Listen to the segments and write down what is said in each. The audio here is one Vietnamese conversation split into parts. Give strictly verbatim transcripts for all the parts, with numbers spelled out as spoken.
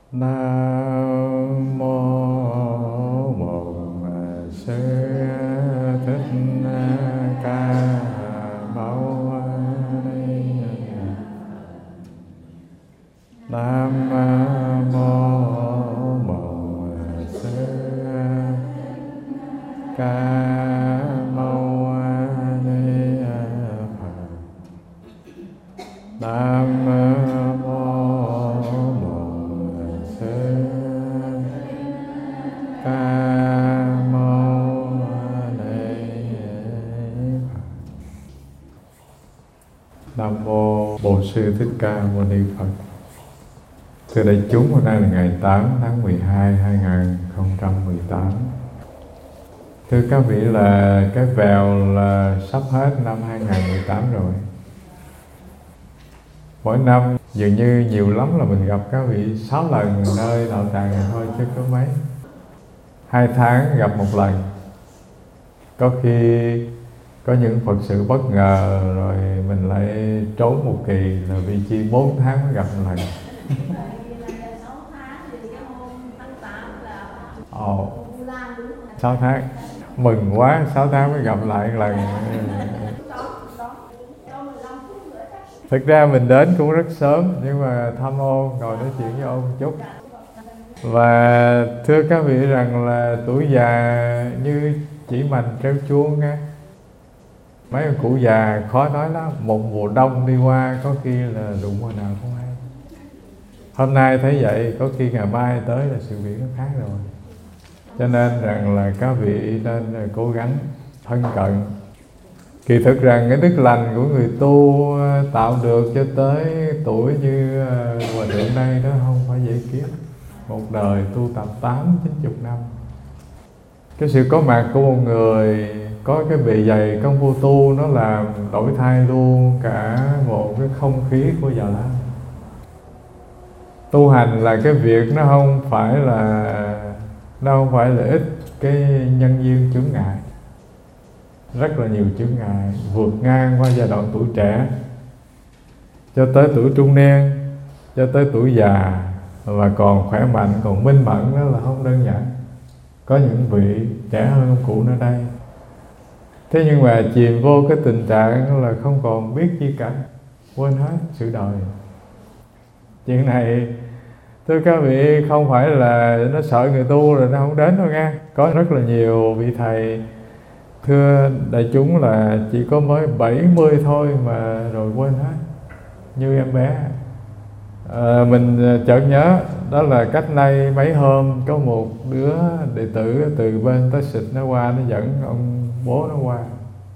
Nam mô Bổn Sư Thích Ca Mâu Ni. Nam mô Bổn Sư Ca Mâu Ni Phật. Nam mô Bổn Sư Ca Mâu Ni Phật. Nam mô Bổn Sư Thích Ca Mâu Ni Phật. Thưa đại chúng, hôm nay là ngày tám tháng mười hai năm hai nghìn không trăm mười tám. Thưa các vị, là cái vèo là sắp hết năm hai nghìn không trăm mười tám rồi. Mỗi năm dường như nhiều lắm là mình gặp các vị sáu lần nơi đạo tràng này thôi chứ có mấy. Hai tháng gặp một lần. Có khi có những Phật sự bất ngờ rồi mình lại trốn một kỳ, là vị chi bốn tháng mới gặp một lần. Ồ, sáu tháng. Mừng quá, sáu tháng mới gặp lại một lần. Thực ra mình đến cũng rất sớm, nhưng mà thăm ôn, ngồi nói chuyện với ôn một chút. Và thưa các vị rằng là tuổi già như chỉ mành treo chuông á. Mấy ông cụ già khó nói lắm. Một mùa đông đi qua có khi là đụng mùa nào không hay. Hôm nay thấy vậy, có khi ngày mai tới là sự việc nó khác rồi. Cho nên rằng là các vị nên cố gắng thân cận. Kỳ thực rằng cái đức lành của người tu tạo được cho tới tuổi như hòa thượng đây đó không phải dễ kiếm. Một đời tu tập tám chín chục năm. Cái sự có mặt của một người có cái bề dày công phu tu, nó làm đổi thay luôn cả một cái không khí của Già Lam. Tu hành là cái việc nó không phải là nó không phải là ít cái nhân duyên chướng ngại. Rất là nhiều chướng ngại, vượt ngang qua giai đoạn tuổi trẻ cho tới tuổi trung niên, cho tới tuổi già, và còn khỏe mạnh, còn minh mẫn, đó là không đơn giản. Có những vị trẻ hơn ông cụ nơi đây, thế nhưng mà chìm vô cái tình trạng là không còn biết chi cả, quên hết sự đời. Chuyện này thưa các vị không phải là nó sợ người tu rồi nó không đến đâu nha. Có rất là nhiều vị thầy, thưa đại chúng, là chỉ có mới bảy mươi thôi mà rồi quên hết, như em bé. À, mình chợt nhớ, đó là cách nay mấy hôm có một đứa đệ tử từ bên tới xịt nó qua, nó dẫn ông bố nó qua.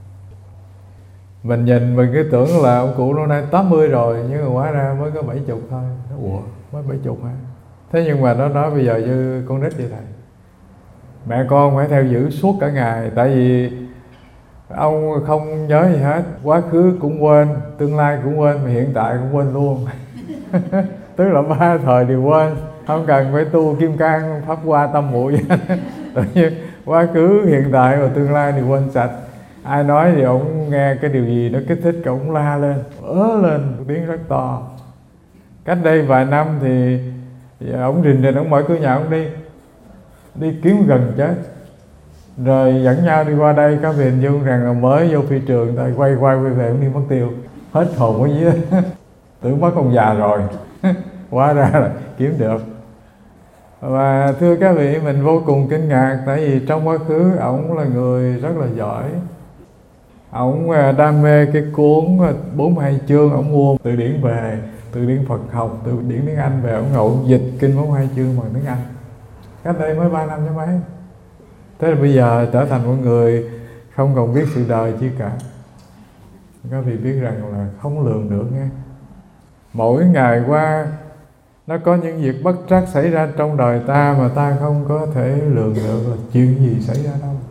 Mình nhìn mình cứ tưởng là ông cụ năm nay tám mươi rồi, nhưng mà hóa ra mới có bảy chục thôi. Nó ủa, mới bảy chục hả? Thế nhưng mà nó nói bây giờ như con nít vậy thầy. Mẹ con phải theo giữ suốt cả ngày, tại vì ông không nhớ gì hết. Quá khứ cũng quên, tương lai cũng quên, mà hiện tại cũng quên luôn. Tức là ba thời đều quên. Không cần phải tu kim cang pháp hoa tâm muội. Tự nhiên quá khứ, hiện tại và tương lai đều quên sạch. Ai nói thì ông nghe cái điều gì nó kích thích, ông la lên, ớ lên một tiếng rất to. Cách đây vài năm thì ông rình rình, ông mở cửa nhà ông đi đi kiếm gần chết, rồi dẫn nhau đi qua đây. Các vị hình dung rằng là mới vô phi trường, tại quay quay quay về ông đi mất tiêu, hết hồn cái gì đó. Tưởng mất ông già rồi. Hóa ra là kiếm được. Và thưa các vị, mình vô cùng kinh ngạc, tại vì trong quá khứ ổng là người rất là giỏi. Ổng đam mê cái cuốn bốn mươi hai chương, ổng mua từ điển về, từ điển Phật học, từ điển tiếng Anh về, ổng ngồi dịch kinh bốn mươi hai chương bằng tiếng Anh. Cách đây mới ba năm chứ mấy. Thế là bây giờ trở thành một người không còn biết sự đời chi cả. Các vị biết rằng là không lường được nghe. Mỗi ngày qua nó có những việc bất trắc xảy ra trong đời ta mà ta không có thể lường được là chuyện gì xảy ra đâu.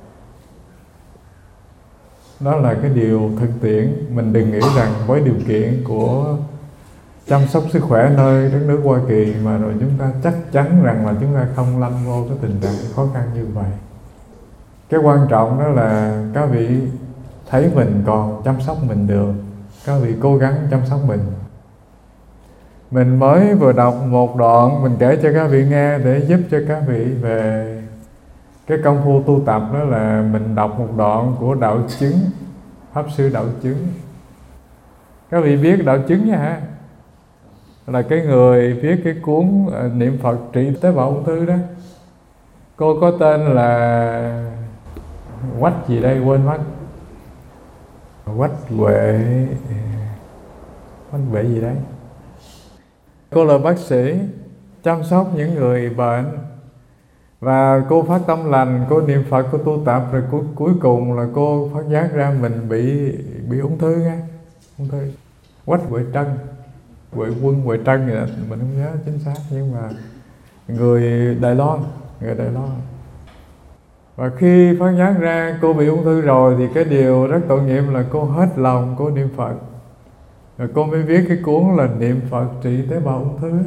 Đó là cái điều thực tiễn. Mình đừng nghĩ rằng với điều kiện của chăm sóc sức khỏe nơi đất nước Hoa Kỳ mà rồi chúng ta chắc chắn rằng là chúng ta không lâm vô cái tình trạng khó khăn như vậy. Cái quan trọng đó là các vị thấy mình còn chăm sóc mình được, các vị cố gắng chăm sóc mình. Mình mới vừa đọc một đoạn, mình kể cho các vị nghe để giúp cho các vị về cái công phu tu tập. Đó là mình đọc một đoạn của Đạo Chứng, Pháp Sư Đạo Chứng. Các vị biết Đạo Chứng nha hả? Là cái người viết cái cuốn niệm Phật trị tế bào ung thư đó. Cô có tên là Quách gì đây quên mất. Quách Huệ, Quách Huệ gì đấy. Cô là bác sĩ chăm sóc những người bệnh, và cô phát tâm lành, cô niệm Phật, cô tu tập, rồi cuối, cuối cùng là cô phát giác ra mình bị bị ung thư nha, ung thư. Quách Huệ Trân, Huệ Quân, Huệ Trân gì đó, mình không nhớ chính xác, nhưng mà người Đài Loan, người Đài Loan. Và khi phát giác ra cô bị ung thư rồi thì cái điều rất tội nghiệp là cô hết lòng cô niệm Phật. Rồi cô mới viết cái cuốn là Niệm Phật trị tế bào ung thư.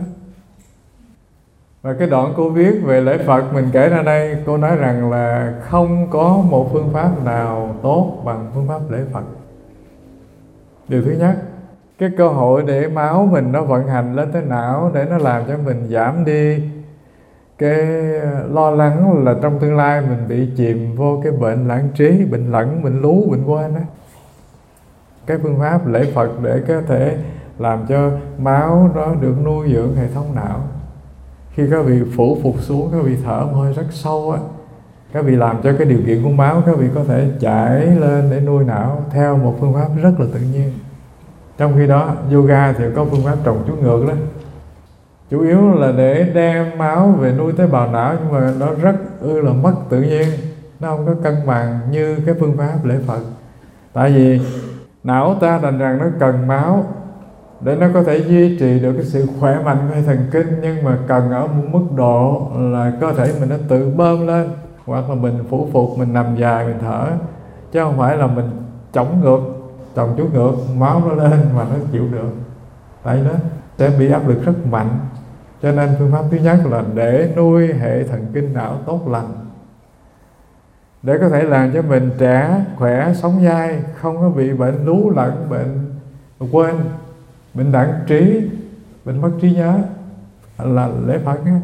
Và cái đoạn cô viết về lễ Phật mình kể ra đây, cô nói rằng là không có một phương pháp nào tốt bằng phương pháp lễ Phật. Điều thứ nhất, cái cơ hội để máu mình nó vận hành lên tới não, để nó làm cho mình giảm đi cái lo lắng là trong tương lai mình bị chìm vô cái bệnh lãng trí, bệnh lẫn, bệnh lú, bệnh quên đó. Cái phương pháp lễ Phật để có thể làm cho máu đó được nuôi dưỡng hệ thống não. Khi các vị phủ phục xuống, các vị thở một hơi rất sâu á, các vị làm cho cái điều kiện của máu các vị có thể chảy lên để nuôi não theo một phương pháp rất là tự nhiên. Trong khi đó yoga thì có phương pháp trồng chuốt ngược đó, chủ yếu là để đem máu về nuôi tế bào não, nhưng mà nó rất ư là mất tự nhiên, nó không có cân bằng như cái phương pháp lễ Phật. Tại vì não ta thành rằng nó cần máu để nó có thể duy trì được cái sự khỏe mạnh của hệ thần kinh, nhưng mà cần ở một mức độ là cơ thể mình nó tự bơm lên, hoặc là mình phủ phục, mình nằm dài, mình thở, chứ không phải là mình chống ngược, trồng chuốt ngược, máu nó lên mà nó chịu được. Tại đó sẽ bị áp lực rất mạnh. Cho nên phương pháp thứ nhất là để nuôi hệ thần kinh não tốt lành, để có thể làm cho mình trẻ, khỏe, sống dai, không có bị bệnh lú lẫn, bệnh quên, bệnh đãng trí, bệnh mất trí nhớ, là lễ Phật á.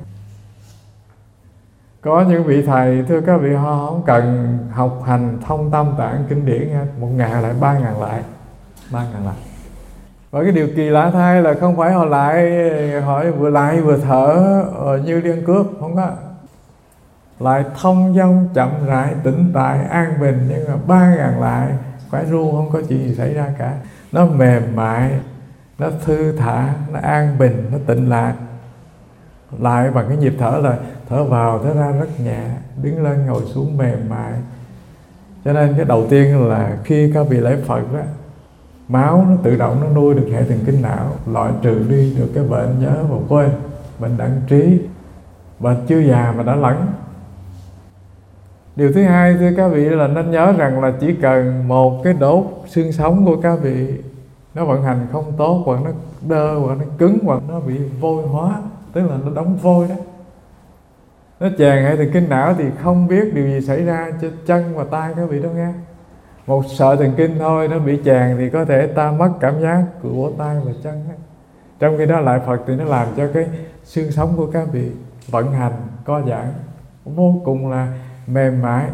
Có những vị thầy, thưa các vị, họ không cần học hành thông tâm tạng kinh điển nha, một ngàn lại, ba ngàn lại, ba ngàn lại. Và cái điều kỳ lạ thay là không phải họ lại, họ vừa lại vừa thở như liên cước, không có. Lại thông dong, chậm rãi, tĩnh tại, an bình, nhưng mà ba ngàn lại, phải ru, không có chuyện gì xảy ra cả. Nó mềm mại, nó thư thả, nó an bình, nó tịnh lạc. Lại bằng cái nhịp thở là thở vào, thở ra rất nhẹ, đứng lên, ngồi xuống mềm mại. Cho nên cái đầu tiên là khi các vị lễ Phật đó, máu nó tự động nó nuôi được hệ thần kinh não, loại trừ đi được cái bệnh nhớ và quên, bệnh đãng trí, bệnh chưa già mà đã lẫn. Điều thứ hai, thưa các vị, là nên nhớ rằng là chỉ cần một cái đốt xương sống của các vị nó vận hành không tốt, hoặc nó đơ, hoặc nó cứng, hoặc nó bị vôi hóa, tức là nó đóng vôi đó, nó chèn hệ thần kinh não thì không biết điều gì xảy ra cho chân và tay các vị đâu nghe. Một sợi thần kinh thôi nó bị chèn thì có thể ta mất cảm giác của tay và chân đó. Trong khi đó lại Phật thì nó làm cho cái xương sống của các vị vận hành, co giãn vô cùng là mềm mại.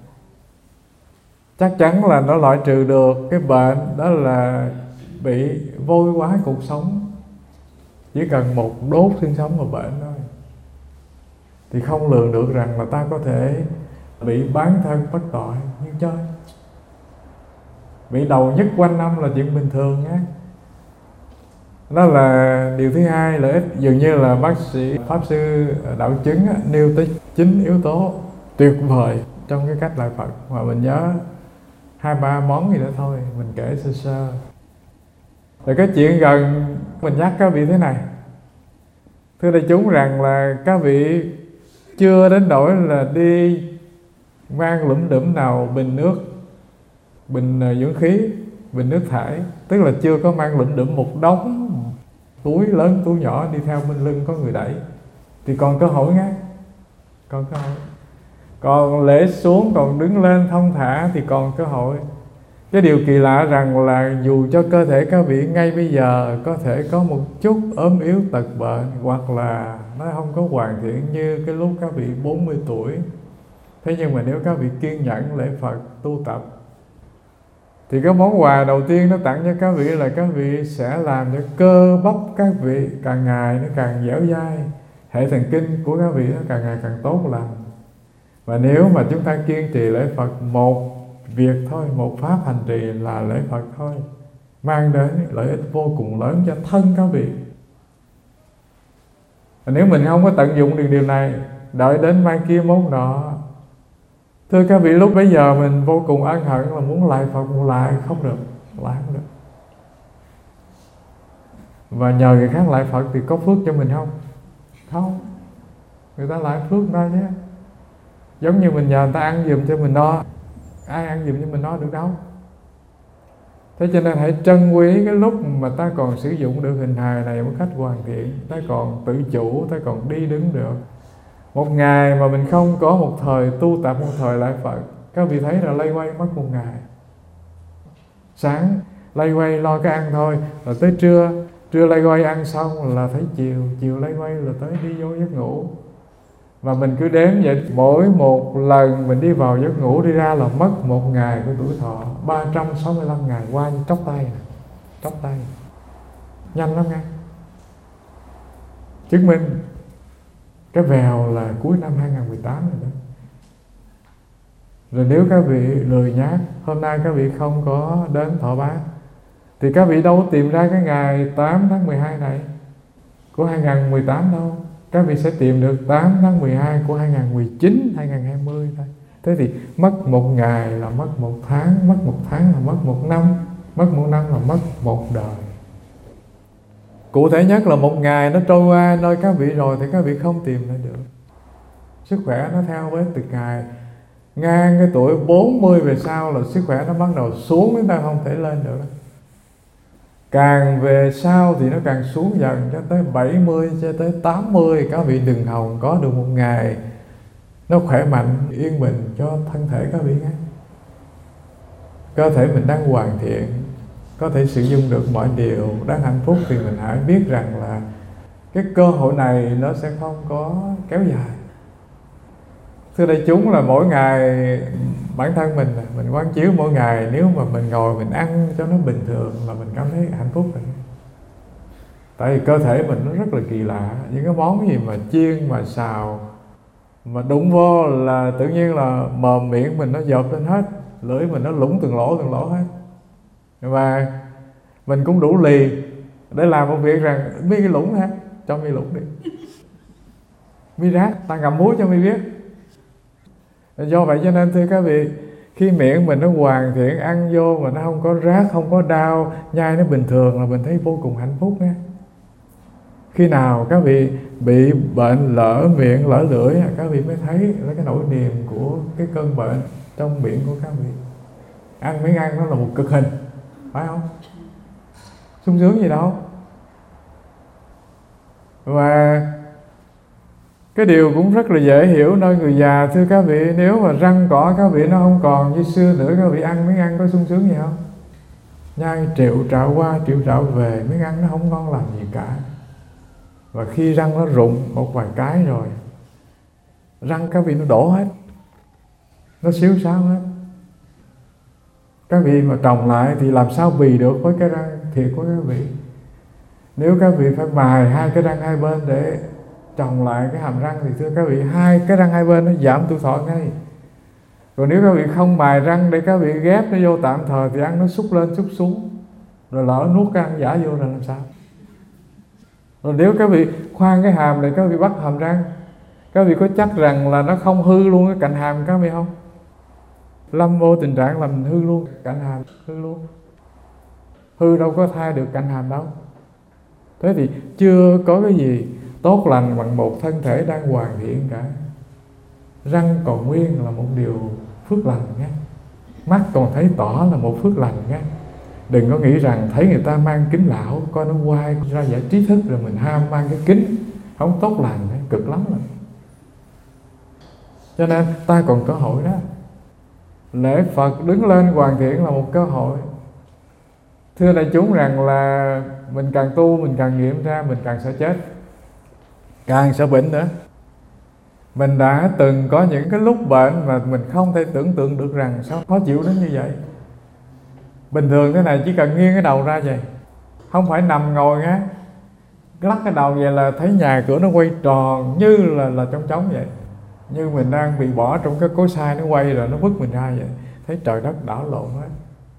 Chắc chắn là nó loại trừ được cái bệnh đó là bị vôi hóa cuộc sống. Chỉ cần một đốt xương sống mà bệnh thôi, thì không lường được rằng là ta có thể bị bán thân bất tội như chơi. Bị đầu nhức quanh năm là chuyện bình thường nhé. Đó là điều thứ hai, lợi ích. Dường như là bác sĩ Pháp Sư Đạo Chứng á, nêu tới chín yếu tố tuyệt vời trong cái cách lại Phật, mà mình nhớ hai ba món gì đó thôi, mình kể sơ sơ. Rồi cái chuyện gần mình nhắc các vị thế này, thưa đại chúng, rằng là các vị chưa đến nỗi là đi mang lủm đủm nào bình nước, bình dưỡng khí, bình nước thải, tức là chưa có mang lủm đủm một đống túi lớn túi nhỏ đi theo bên lưng có người đẩy, thì còn cơ hội ngay, còn cơ hội. Còn lễ xuống, còn đứng lên thông thả thì còn cơ hội. Cái điều kỳ lạ rằng là dù cho cơ thể các vị ngay bây giờ có thể có một chút ốm yếu tật bệnh, hoặc là nó không có hoàn thiện như cái lúc các vị bốn mươi tuổi, thế nhưng mà nếu các vị kiên nhẫn lễ Phật tu tập, thì cái món quà đầu tiên nó tặng cho các vị là các vị sẽ làm cho cơ bắp các vị càng ngày nó càng dẻo dai, hệ thần kinh của các vị nó càng ngày càng tốt lành. Và nếu mà chúng ta kiên trì lễ Phật một việc thôi, một pháp hành trì là lễ Phật thôi, mang đến lợi ích vô cùng lớn cho thân các vị. Và nếu mình không có tận dụng được điều này, đợi đến mai kia mốt nọ, thưa các vị, lúc bấy giờ mình vô cùng ân hận là muốn lại Phật một lại không được, lại không được. Và nhờ người khác lại Phật thì có phước cho mình không? Không. Người ta lại phước ra nhé. Giống như mình nhờ người ta ăn giùm cho mình no, ai ăn giùm cho mình no được đâu. Thế cho nên hãy trân quý cái lúc mà ta còn sử dụng được hình hài này một cách hoàn thiện, ta còn tự chủ, ta còn đi đứng được. Một ngày mà mình không có một thời tu tập, một thời lại Phật, các vị thấy là lay quay mất một ngày. Sáng lay quay lo cái ăn thôi, rồi tới trưa, trưa lay quay ăn xong là thấy chiều, chiều lay quay là tới đi vô giấc ngủ. Và mình cứ đếm vậy, mỗi một lần mình đi vào giấc ngủ đi ra là mất một ngày của tuổi thọ. Ba trăm sáu mươi lăm ngày qua như chốc tay, chốc tay, nhanh lắm nghe. Chứng minh cái vèo là cuối năm hai không một tám rồi đó. Rồi nếu các vị lười nhác, hôm nay các vị không có đến thọ bát, thì các vị đâu có tìm ra cái ngày tám tháng mười hai này của hai không một tám đâu. Các vị sẽ tìm được tám tháng mười hai của hai không một chín, hai không hai không thôi. Thế thì mất một ngày là mất một tháng, mất một tháng là mất một năm, mất một năm là mất một đời. Cụ thể nhất là một ngày nó trôi qua nơi các vị rồi thì các vị không tìm lại được. Sức khỏe nó theo với từng ngày. Ngang cái tuổi bốn mươi về sau là sức khỏe nó bắt đầu xuống, chúng ta không thể lên được. Càng về sau thì nó càng xuống dần, cho tới bảy mươi, cho tới tám mươi, các vị đừng hòng có được một ngày nó khỏe mạnh, yên bình cho thân thể các vị nghe. Cơ thể mình đang hoàn thiện, có thể sử dụng được mọi điều, đang hạnh phúc, thì mình hãy biết rằng là cái cơ hội này nó sẽ không có kéo dài. Thưa đại chúng, là mỗi ngày bản thân mình mình quán chiếu mỗi ngày, nếu mà mình ngồi mình ăn cho nó bình thường là mình cảm thấy hạnh phúc rồi. Tại vì cơ thể mình nó rất là kỳ lạ, những cái món gì mà chiên mà xào mà đụng vô là tự nhiên là mồm miệng mình nó dợp lên hết, lưỡi mình nó lủng từng lỗ từng lỗ hết. Và mình cũng đủ lì để làm một việc rằng mi cái lủng ha, cho mi lủng đi, mi rác ta ngậm muối cho mi biết. Do vậy cho nên thưa các vị, khi miệng mình nó hoàn thiện, ăn vô mà nó không có rác, không có đau, nhai nó bình thường là mình thấy vô cùng hạnh phúc nha. Khi nào các vị bị bệnh lỡ miệng, lỡ lưỡi, các vị mới thấy là cái nỗi niềm của cái cơn bệnh trong miệng của các vị. Ăn miếng ăn nó là một cực hình, phải không? Sung sướng gì đâu. Và cái điều cũng rất là dễ hiểu nơi người già, thưa các vị, nếu mà răng cỏ các vị nó không còn như xưa nữa, các vị ăn miếng ăn có sung sướng gì không? Nhai triệu trạo qua triệu trạo về, miếng ăn nó không ngon làm gì cả. Và khi răng nó rụng một vài cái rồi, răng các vị nó đổ hết, nó xíu xáo hết. Các vị mà trồng lại thì làm sao bì được với cái răng thiệt của các vị. Nếu các vị phải mài hai cái răng hai bên để trồng lại cái hàm răng thì thưa các vị, hai cái răng hai bên nó giảm tuổi thọ ngay. Còn nếu các vị không mài răng để các vị ghép nó vô tạm thời thì ăn nó xúc lên xúc xuống, rồi lỡ nuốt cái ăn giả vô rồi làm sao? Rồi nếu các vị khoan cái hàm để các vị bắt hàm răng, các vị có chắc rằng là nó không hư luôn cái cạnh hàm các vị không? Lâm vô tình trạng làm hư luôn cạnh hàm, hư luôn. Hư đâu có thay được cạnh hàm đâu. Thế thì chưa có cái gì tốt lành bằng một thân thể đang hoàn thiện cả. Răng còn nguyên là một điều phước lành nhé. Mắt còn thấy tỏ là một phước lành nhé. Đừng có nghĩ rằng thấy người ta mang kính lão, coi nó quay ra giải trí thức rồi mình ham mang cái kính, không tốt lành, cực lắm rồi. Cho nên ta còn cơ hội đó. Lễ Phật đứng lên hoàn thiện là một cơ hội. Thưa đại chúng rằng là mình càng tu, mình càng nghiệm ra mình càng sợ chết, càng sợ bệnh nữa. Mình đã từng có những cái lúc bệnh mà mình không thể tưởng tượng được rằng sao khó chịu đến như vậy. Bình thường thế này chỉ cần nghiêng cái đầu ra vậy, không phải nằm ngồi á, lắc cái đầu vậy là thấy nhà cửa nó quay tròn như là là trống trống vậy, như mình đang bị bỏ trong cái cối xay, nó quay rồi nó vứt mình ra vậy, thấy trời đất đảo lộn hết.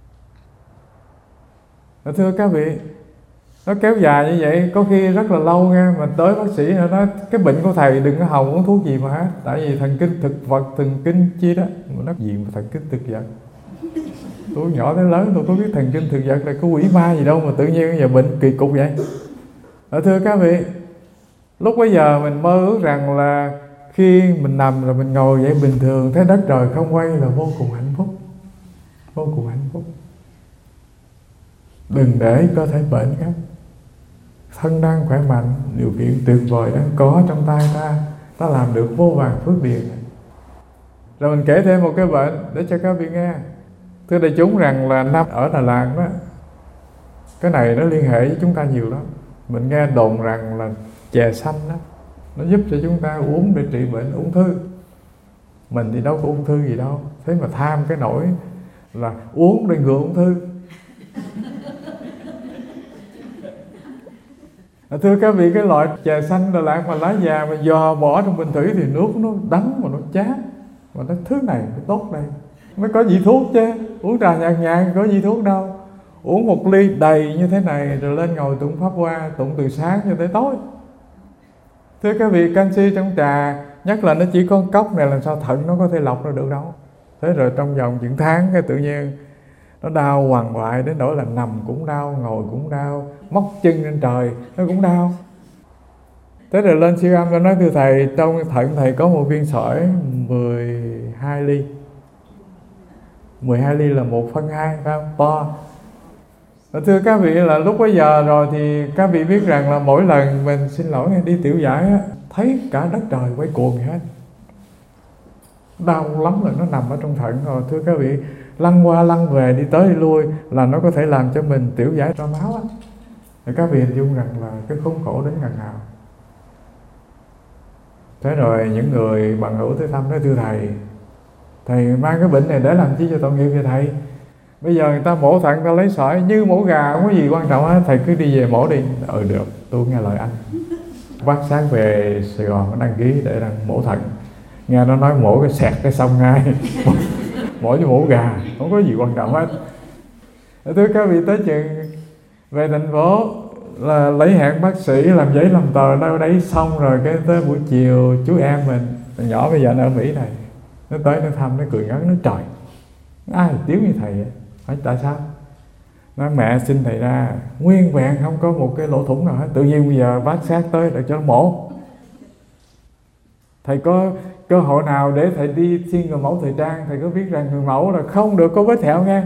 Thưa các vị, nó kéo dài như vậy có khi rất là lâu nha, mà tới bác sĩ nó nói cái bệnh của thầy đừng có hòng uống thuốc gì mà hết, tại vì thần kinh thực vật, thần kinh chi đó. Mà nó gì mà thần kinh thực vật? Tôi nhỏ tới lớn tôi có biết thần kinh thực vật là có quỷ ma gì đâu mà tự nhiên giờ bệnh kỳ cục vậy. Ở thưa các vị, lúc bấy giờ mình mơ ước rằng là khi mình nằm rồi mình ngồi vậy bình thường, thấy đất trời không quay là vô cùng hạnh phúc, vô cùng hạnh phúc. Đừng để cơ thể bệnh các, thân đang khỏe mạnh, điều kiện tuyệt vời đang có trong tay ta, ta làm được vô vàn phước điền. Rồi mình kể thêm một cái bệnh để cho các vị nghe. Thưa đại chúng rằng là năm ở Đà Lạt đó, cái này nó liên hệ với chúng ta nhiều lắm. Mình nghe đồn rằng là chè xanh đó, nó giúp cho chúng ta uống để trị bệnh ung thư. Mình thì đâu có ung thư gì đâu, thế mà tham cái nỗi là uống để ngừa ung thư. Thưa các vị, cái loại chè xanh Đà Lạt mà lá già mà dò bỏ trong bình thủy thì nước nó đắng mà nó chát, mà nó thứ này nó tốt đây, mới có vị thuốc chứ. Uống trà nhàn nhàn có vị thuốc đâu. Uống một ly đầy như thế này rồi lên ngồi tụng pháp hoa, tụng từ sáng cho tới tối. Thưa các vị, canxi trong trà, nhất là nó chỉ có cốc này, làm sao thận nó có thể lọc ra được đâu. Thế rồi trong vòng những tháng cái tự nhiên nó đau hoàng hoại đến nỗi là nằm cũng đau, ngồi cũng đau, móc chân lên trời nó cũng đau. Thế rồi lên siêu âm, nó nói thưa thầy, trong thận thầy có một viên sỏi mười hai ly. mười hai ly là một phân hai, phải không? To. Thưa các vị, là lúc bấy giờ rồi thì các vị biết rằng là mỗi lần mình xin lỗi đi tiểu giải á, thấy cả đất trời quay cuồng hết, đau lắm rồi, nó nằm ở trong thận rồi. Thưa các vị, lăn qua lăn về, đi tới đi lui là nó có thể làm cho mình tiểu giải ra máu á. Thì các vị hình dung rằng là cái khốn khổ đến ngần nào. Thế rồi những người bằng hữu tới thăm nói thưa thầy, thầy mang cái bệnh này để làm chi cho tội nghiệp vậy thầy? Bây giờ người ta mổ thận, ta lấy sỏi như mổ gà, không có gì quan trọng hết, thầy cứ đi về mổ đi. Ừ được, tôi nghe lời anh. Bác sáng về Sài Gòn đăng ký để đăng mổ thận, nghe nó nói mổ cái xẹt cái xong ngay. Mổ như mổ gà, không có gì quan trọng hết. Thưa các vị, tới chừng về thành phố là lấy hẹn bác sĩ, làm giấy làm tờ đâu đấy xong rồi, cái tới buổi chiều chú em mình nhỏ bây giờ nó ở Mỹ này, nó tới nó thăm, nó cười ngắn, nó trời, ai tiếng như thầy vậy? Hỏi tại sao? Nói mẹ xin thầy ra nguyên vẹn, không có một cái lỗ thủng nào hết, tự nhiên bây giờ bác sát tới để cho nó mổ. Thầy có cơ hội nào để thầy đi xin người mẫu thời trang, thầy có biết rằng người mẫu là không được có vết thẹo nghe.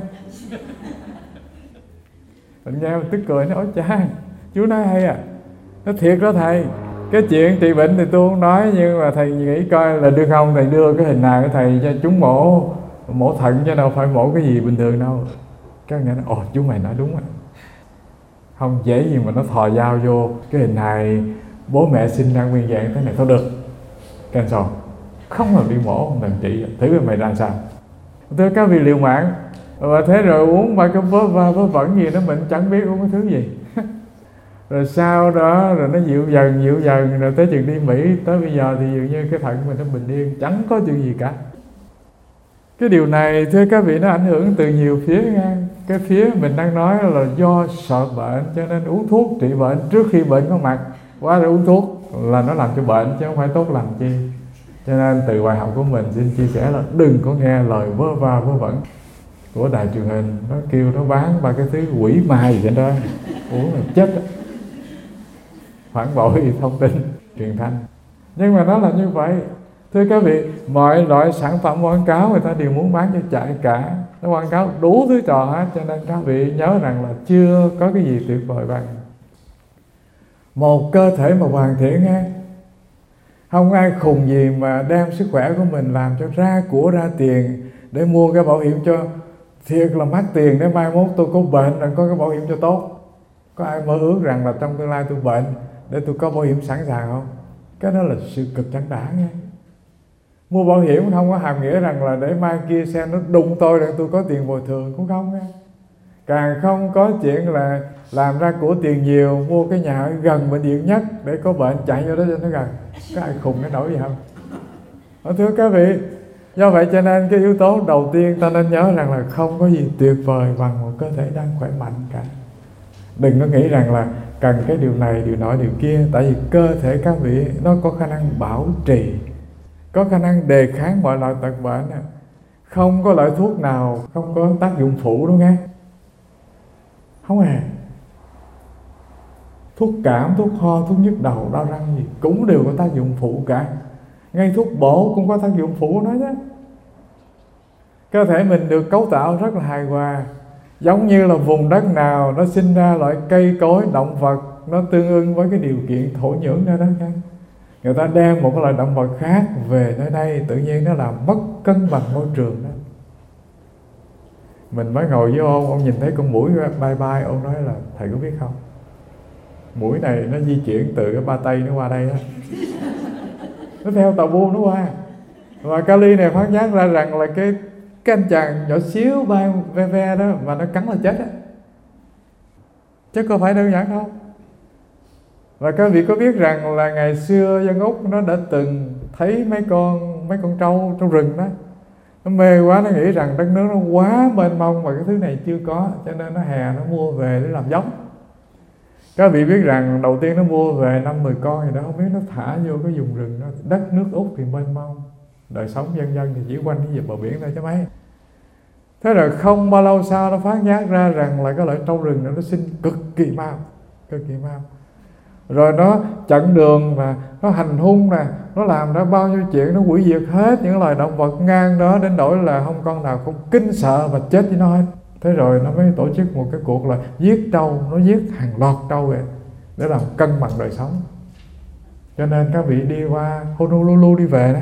Mình nghe mình tức cười, nó ôi cha, chú nói hay à. Nó thiệt đó thầy, cái chuyện trị bệnh thì tôi không nói, nhưng mà thầy nghĩ coi là được không, thầy đưa cái hình này của thầy cho chúng mổ, mổ thận chứ đâu phải mổ cái gì bình thường đâu. Các nghe nói, ồ chú mày nói đúng á, không dễ gì mà nó thò dao vô cái hình hài bố mẹ sinh ra nguyên vẹn thế này thôi được, cancel, không làm đi mổ, không làm trị, thử mày ra sao. Thưa các vị, liều mạng. Và thế rồi uống ba cái vớ va vớ vẩn gì đó mình chẳng biết uống cái thứ gì. Rồi sau đó rồi nó dịu dần dịu dần, rồi tới chừng đi Mỹ, tới bây giờ thì dường như cái thận mình nó bình yên, chẳng có chuyện gì cả. Cái điều này thưa các vị, nó ảnh hưởng từ nhiều phía nha. Cái phía mình đang nói là do sợ bệnh cho nên uống thuốc trị bệnh trước khi bệnh có mặt, quá rồi uống thuốc là nó làm cho bệnh chứ không phải tốt lành chi. Cho nên từ bài học của mình xin chia sẻ là đừng có nghe lời vớ va vớ vẩn của đài truyền hình, nó kêu nó bán ba cái thứ quỷ ma gì trên đó, uống là chết đó. Phản bội thông tin truyền thanh, nhưng mà nó là như vậy. Thưa các vị, mọi loại sản phẩm quảng cáo người ta đều muốn bán cho chạy cả, nó quảng cáo đủ thứ trò hết. Cho nên các vị nhớ rằng là chưa có cái gì tuyệt vời bằng một cơ thể mà hoàn thiện nghe. Không ai khùng gì mà đem sức khỏe của mình làm cho ra của ra tiền để mua cái bảo hiểm cho thiệt là mắc tiền, để mai mốt tôi có bệnh rồi có cái bảo hiểm cho tốt. Có ai mơ ước rằng là trong tương lai tôi bệnh để tôi có bảo hiểm sẵn sàng không? Cái đó là sự cực chẳng đã nghe. Mua bảo hiểm không có hàm nghĩa rằng là để mai kia xe nó đụng tôi để tôi có tiền bồi thường, cũng không nghe. Càng không có chuyện là làm ra của tiền nhiều, mua cái nhà ở gần bệnh viện nhất để có bệnh chạy vô đó cho nó gần. Có ai khùng cái nổi gì không? Ở thưa các vị, do vậy cho nên cái yếu tố đầu tiên ta nên nhớ rằng là không có gì tuyệt vời bằng một cơ thể đang khỏe mạnh cả. Đừng có nghĩ rằng là cần cái điều này, điều nọ, điều kia. Tại vì cơ thể các vị nó có khả năng bảo trì, có khả năng đề kháng mọi loại tật bệnh. Không có loại thuốc nào không có tác dụng phụ đâu nghe. Không hề. Thuốc cảm, thuốc ho, thuốc nhức đầu, đau răng gì cũng đều có tác dụng phụ cả. Ngay thuốc bổ cũng có tác dụng phụ của nó nhé. Cơ thể mình được cấu tạo rất là hài hòa. Giống như là vùng đất nào nó sinh ra loại cây cối, động vật nó tương ưng với cái điều kiện thổ nhưỡng nơi đó. Người ta đem một cái loại động vật khác về nơi đây, tự nhiên nó làm mất cân bằng môi trường đó. Mình mới ngồi với ông, ông nhìn thấy con muỗi bay bay, ông nói là thầy có biết không, muỗi này nó di chuyển từ cái Ba Tây nó qua đây đó. Nó theo tàu buôn nó qua. Và Kali này phát giác ra rằng là cái cái anh chàng nhỏ xíu bay ve ve đó mà nó cắn là chết á, chứ có phải đơn giản đâu. Và các vị có biết rằng là ngày xưa dân Úc nó đã từng thấy mấy con mấy con trâu trong rừng đó, nó mê quá, nó nghĩ rằng đất nước nó quá mênh mông và cái thứ này chưa có, cho nên nó hè nó mua về để làm giống. Các vị biết rằng đầu tiên nó mua về năm mười con gì đó, không biết nó thả vô cái vùng rừng đó. Đất nước Úc thì mênh mông, đời sống dân dân thì chỉ quanh cái vực bờ biển thôi chứ mấy. Thế rồi không bao lâu sau nó phát giác ra rằng là cái loại trâu rừng này nó sinh cực kỳ mau, cực kỳ mau. Rồi nó chặn đường mà nó hành hung nè, nó làm ra bao nhiêu chuyện, nó hủy diệt hết những loài động vật ngang đó, đến nỗi là không con nào không kinh sợ và chết với nó hết. Thế rồi nó mới tổ chức một cái cuộc là giết trâu, nó giết hàng loạt trâu vậy để làm cân bằng đời sống. Cho nên các vị đi qua Honolulu đi về đó,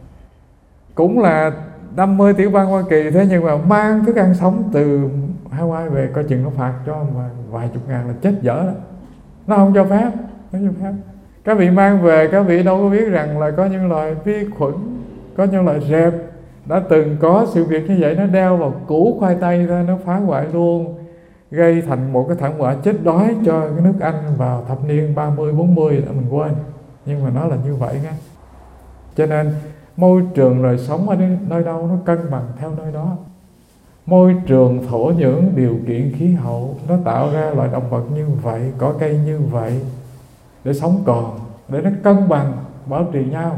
cũng là năm mươi tiểu bang Hoa Kỳ, thế nhưng mà mang thức ăn sống từ Hawaii về, coi chừng nó phạt cho mà vài chục ngàn là chết dở đó. Nó không cho phép, nó cho phép. Các vị mang về, các vị đâu có biết rằng là có những loài vi khuẩn, có những loài rệp đã từng có sự việc như vậy, nó đeo vào củ khoai tây ra, nó phá hoại luôn, gây thành một cái thảm họa chết đói cho cái nước Anh vào thập niên ba mươi bốn mươi đã, mình quên, nhưng mà nó là như vậy nghe. Cho nên môi trường đời sống ở nơi đâu nó cân bằng theo nơi đó. Môi trường, thổ nhưỡng, điều kiện khí hậu nó tạo ra loại động vật như vậy, cỏ cây như vậy để sống còn, để nó cân bằng, bảo trì nhau.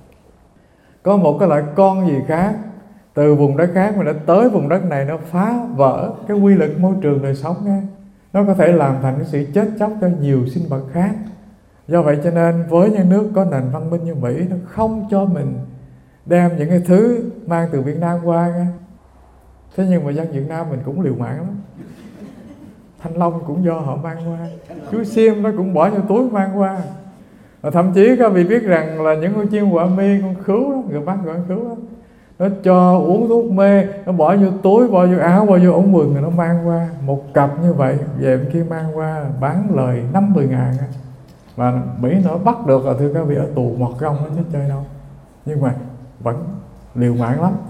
Có một cái loại con gì khác từ vùng đất khác mà nó tới vùng đất này, nó phá vỡ cái quy luật môi trường đời sống nghe. Nó có thể làm thành cái sự chết chóc cho nhiều sinh vật khác. Do vậy cho nên với những nước có nền văn minh như Mỹ, nó không cho mình đem những cái thứ mang từ Việt Nam qua nghe. Thế nhưng mà dân Việt Nam mình cũng liều mạng lắm. Thanh long cũng do họ mang qua, chuối xiêm nó cũng bỏ vô túi mang qua. Và thậm chí các vị biết rằng là những con chim quả mi, con khứu đó, người Bắc gọi con khứu đó, nó cho uống thuốc mê, nó bỏ vô túi, bỏ vô áo, bỏ vô ống quần rồi nó mang qua. Một cặp như vậy về bên kia mang qua bán lời năm mươi ngàn. Và Mỹ nó bắt được là thưa các vị ở tù mọt gông nó chứ chơi đâu. Nhưng mà vẫn liều mạng lắm.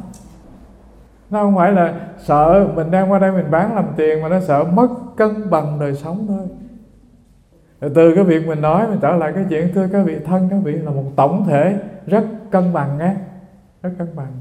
Nó không phải là sợ mình đang qua đây mình bán làm tiền, mà nó sợ mất cân bằng đời sống thôi. Rồi từ cái việc mình nói mình trở lại cái chuyện, thưa các vị, thân các vị là một tổng thể rất cân bằng nghe, rất cân bằng.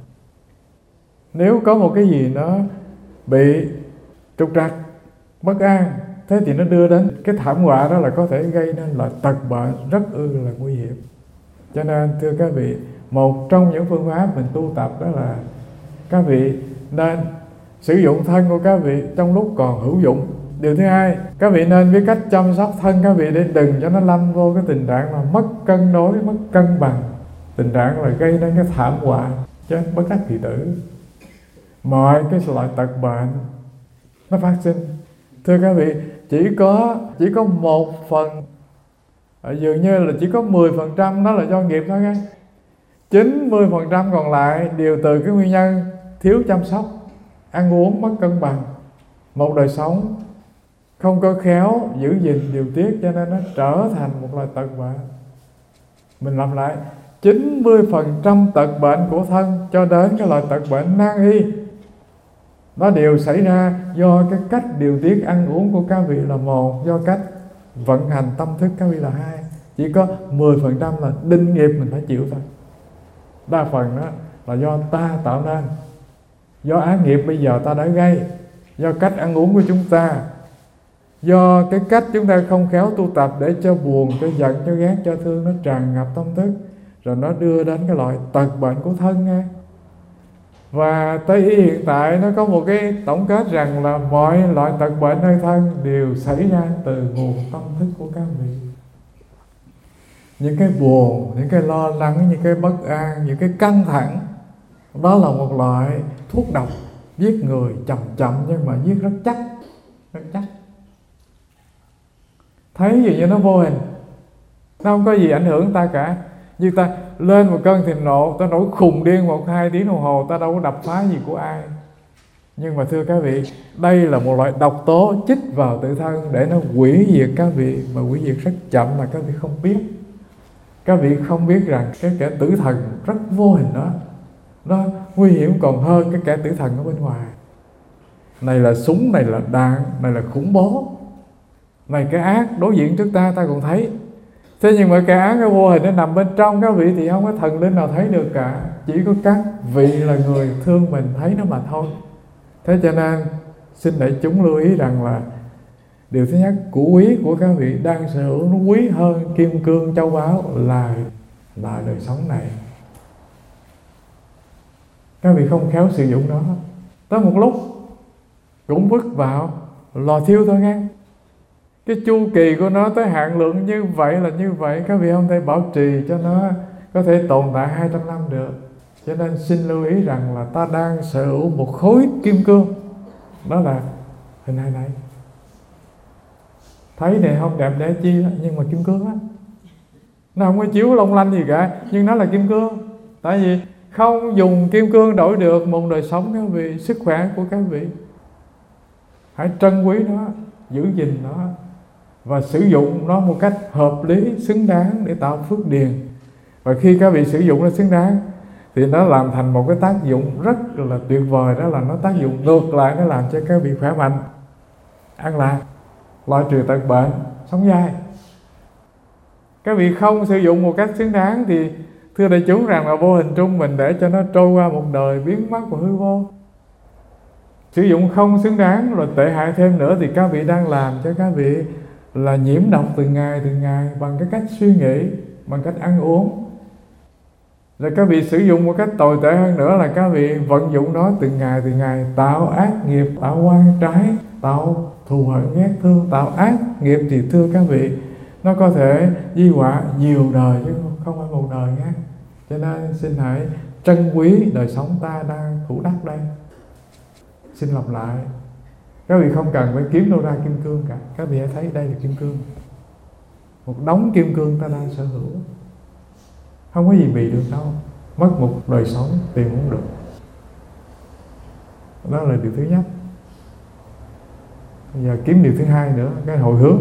Nếu có một cái gì nó bị trục trặc, bất an, thế thì nó đưa đến cái thảm họa đó là có thể gây nên loại tật bệnh rất ư là nguy hiểm. Cho nên thưa các vị, một trong những phương pháp mình tu tập đó là các vị nên sử dụng thân của các vị trong lúc còn hữu dụng. Điều thứ hai, các vị nên biết cách chăm sóc thân các vị để đừng cho nó lâm vô cái tình trạng là mất cân đối, mất cân bằng, tình trạng là gây nên cái thảm họa chết bất đắc kỳ tử. Mọi cái loại tật bệnh nó phát sinh, thưa các vị, chỉ có chỉ có một phần, dường như là chỉ có mười phần trăm đó là do nghiệp thôi nghe. chín mươi phần trăm còn lại đều từ cái nguyên nhân thiếu chăm sóc, ăn uống mất cân bằng, một đời sống không có khéo giữ gìn điều tiết, cho nên nó trở thành một loại tật bệnh. Mình làm lại, chín mươi phần trăm tật bệnh của thân cho đến cái loại tật bệnh nan y, nó đều xảy ra do cái cách điều tiết ăn uống của các vị là một, do cách vận hành tâm thức các vị là hai. Chỉ có mười phần trăm là đinh nghiệp mình phải chịu thôi. Đa phần đó là do ta tạo nên, do ác nghiệp bây giờ ta đã gây, do cách ăn uống của chúng ta, do cái cách chúng ta không khéo tu tập để cho buồn, cho giận, cho ghét, cho thương nó tràn ngập tâm thức, rồi nó đưa đến cái loại tật bệnh của thân nghe. Và Tây y hiện tại nó có một cái tổng kết rằng là mọi loại tật bệnh nơi thân đều xảy ra từ nguồn tâm thức của các vị. Những cái buồn, những cái lo lắng, những cái bất an, những cái căng thẳng, đó là một loại thuốc độc giết người chậm chậm nhưng mà giết rất chắc, rất chắc. Thấy gì như nó vô hình, nó không có gì ảnh hưởng ta cả. Như ta lên một cơn thịnh nộ, ta nổi khùng điên một hai tiếng đồng hồ, ta đâu có đập phá gì của ai. Nhưng mà thưa các vị, đây là một loại độc tố chích vào tự thân để nó hủy diệt các vị, mà hủy diệt rất chậm mà các vị không biết. Các vị không biết rằng cái kẻ tử thần rất vô hình đó, nó nguy hiểm còn hơn cái kẻ tử thần ở bên ngoài. Này là súng, này là đạn, này là khủng bố, này cái ác đối diện trước ta, ta còn thấy. Thế nhưng mà cái ác, cái vô hình nó nằm bên trong các vị thì không có thần linh nào thấy được cả. Chỉ có các vị là người thương mình thấy nó mà thôi. Thế cho nên xin đại chúng lưu ý rằng là điều thứ nhất, của quý của các vị đang sở hữu nó quý hơn kim cương châu báu là là đời sống này. Các vị không khéo sử dụng nó, tới một lúc cũng vứt vào lò thiêu thôi nghe. Cái chu kỳ của nó tới hạn lượng như vậy là như vậy, các vị không thể bảo trì cho nó có thể tồn tại hai trăm năm được. Cho nên xin lưu ý rằng là ta đang sở hữu một khối kim cương, đó là hình hài này. Thấy này không đẹp để chi đó, nhưng mà kim cương á, nó không có chiếu long lanh gì cả, nhưng nó là kim cương. Tại vì không dùng kim cương đổi được một đời sống các vị, sức khỏe của các vị. Hãy trân quý nó, giữ gìn nó và sử dụng nó một cách hợp lý, xứng đáng để tạo phước điền. Và khi các vị sử dụng nó xứng đáng thì nó làm thành một cái tác dụng rất là tuyệt vời, đó là nó tác dụng ngược lại, nó làm cho các vị khỏe mạnh, an lạc, loại trừ tật bệnh, sống dai. Các vị không sử dụng một cách xứng đáng thì thưa đại chúng rằng là vô hình trung mình để cho nó trôi qua một đời biến mất và hư vô. Sử dụng không xứng đáng rồi tệ hại thêm nữa thì các vị đang làm cho các vị là nhiễm độc từng ngày từng ngày bằng cái cách suy nghĩ, bằng cách ăn uống. Rồi các vị sử dụng một cách tồi tệ hơn nữa là các vị vận dụng nó từng ngày từng ngày, tạo ác nghiệp, tạo oan trái, tạo thù hận ghét thương, tạo ác nghiệp thì thưa các vị, nó có thể di họa nhiều đời chứ không phải một đời nhé. Cho nên xin hãy trân quý đời sống ta đang thủ đắc đây. Xin lặp lại, các vị không cần phải kiếm đâu ra kim cương cả. Các vị hãy thấy đây là kim cương, một đống kim cương ta đang sở hữu, không có gì bị được đâu. Mất một đời sống tìm không được. Đó là điều thứ nhất. Bây giờ kiếm điều thứ hai nữa, cái hồi hướng.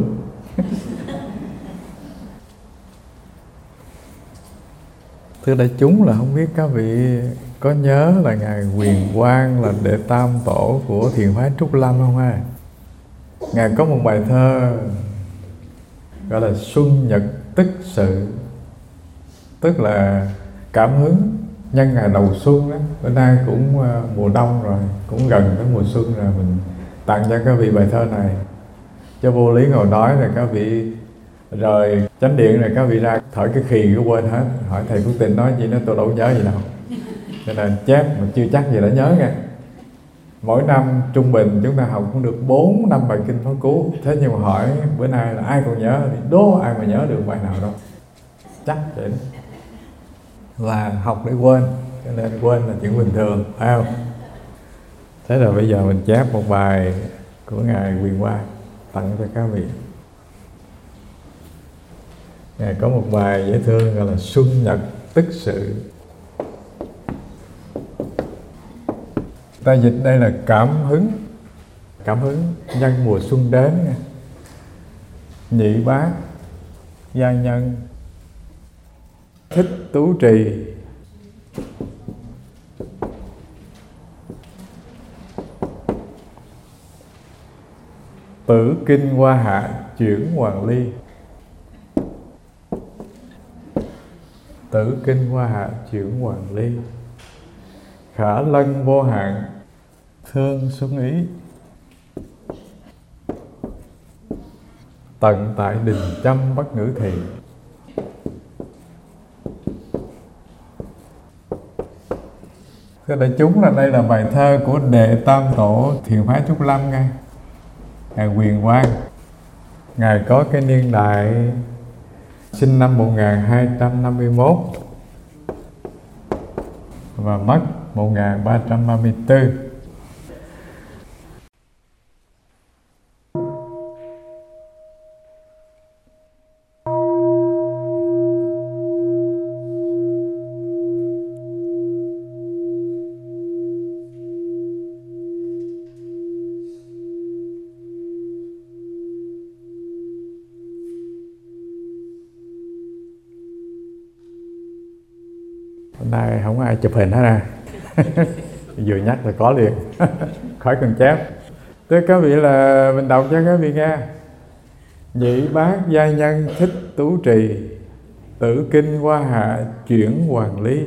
Thưa đại chúng, là không biết các vị có nhớ là Ngài Huyền Quang là đệ tam tổ của thiền phái Trúc Lâm không ha? Ngài có một bài thơ gọi là Xuân Nhật Tức Sự, tức là cảm hứng nhân ngày đầu xuân đó. Bữa nay cũng mùa đông rồi, cũng gần tới mùa xuân rồi, mình tặng cho các vị bài thơ này. Cho vô lý ngồi nói là các vị rời chánh điện rồi các vị ra thổi cái khì cứ quên hết. Hỏi thầy Phước Tịnh nói gì đó tôi đâu nhớ gì đâu. Cho nên chép mà chưa chắc gì đã nhớ nha. Mỗi năm trung bình chúng ta học cũng được bốn năm bài kinh Pháp Cú. Thế nhưng mà hỏi bữa nay là ai còn nhớ thì đố ai mà nhớ được bài nào đâu. Chắc vậy đó. Là học để quên, cho nên quên là chuyện bình thường, phải không? Thế rồi bây giờ mình chép một bài của Ngài Huyền Quang tặng cho các vị. Ngài có một bài dễ thương gọi là Xuân Nhật Tức Sự. Ta dịch đây là cảm hứng, cảm hứng nhân mùa xuân đến nha. Nhị bát gia nhân thích tú trì, tử kinh hoa hạ chuyển hoàng ly. Tử kinh hoa hạ chuyển hoàng ly. Khả lân vô hạn thương xuân ý. Tận tại đình châm bất ngữ thì. Thưa đại chúng, là đây là bài thơ của Đệ Tam Tổ Thiền phái Trúc Lâm nghe. Ngài Huyền Quang, Ngài có cái niên đại sinh năm một nghìn hai trăm năm mươi mốt và mất một nghìn ba trăm ba mươi tư. Hôm nay không có ai chụp hình hết à. Vừa nhắc là có liền. Khỏi cần chép. Thưa các vị, là mình đọc cho các vị nghe. Nhị bát gia nhân thích tú trì, tử kinh hoa hạ chuyển hoàng ly.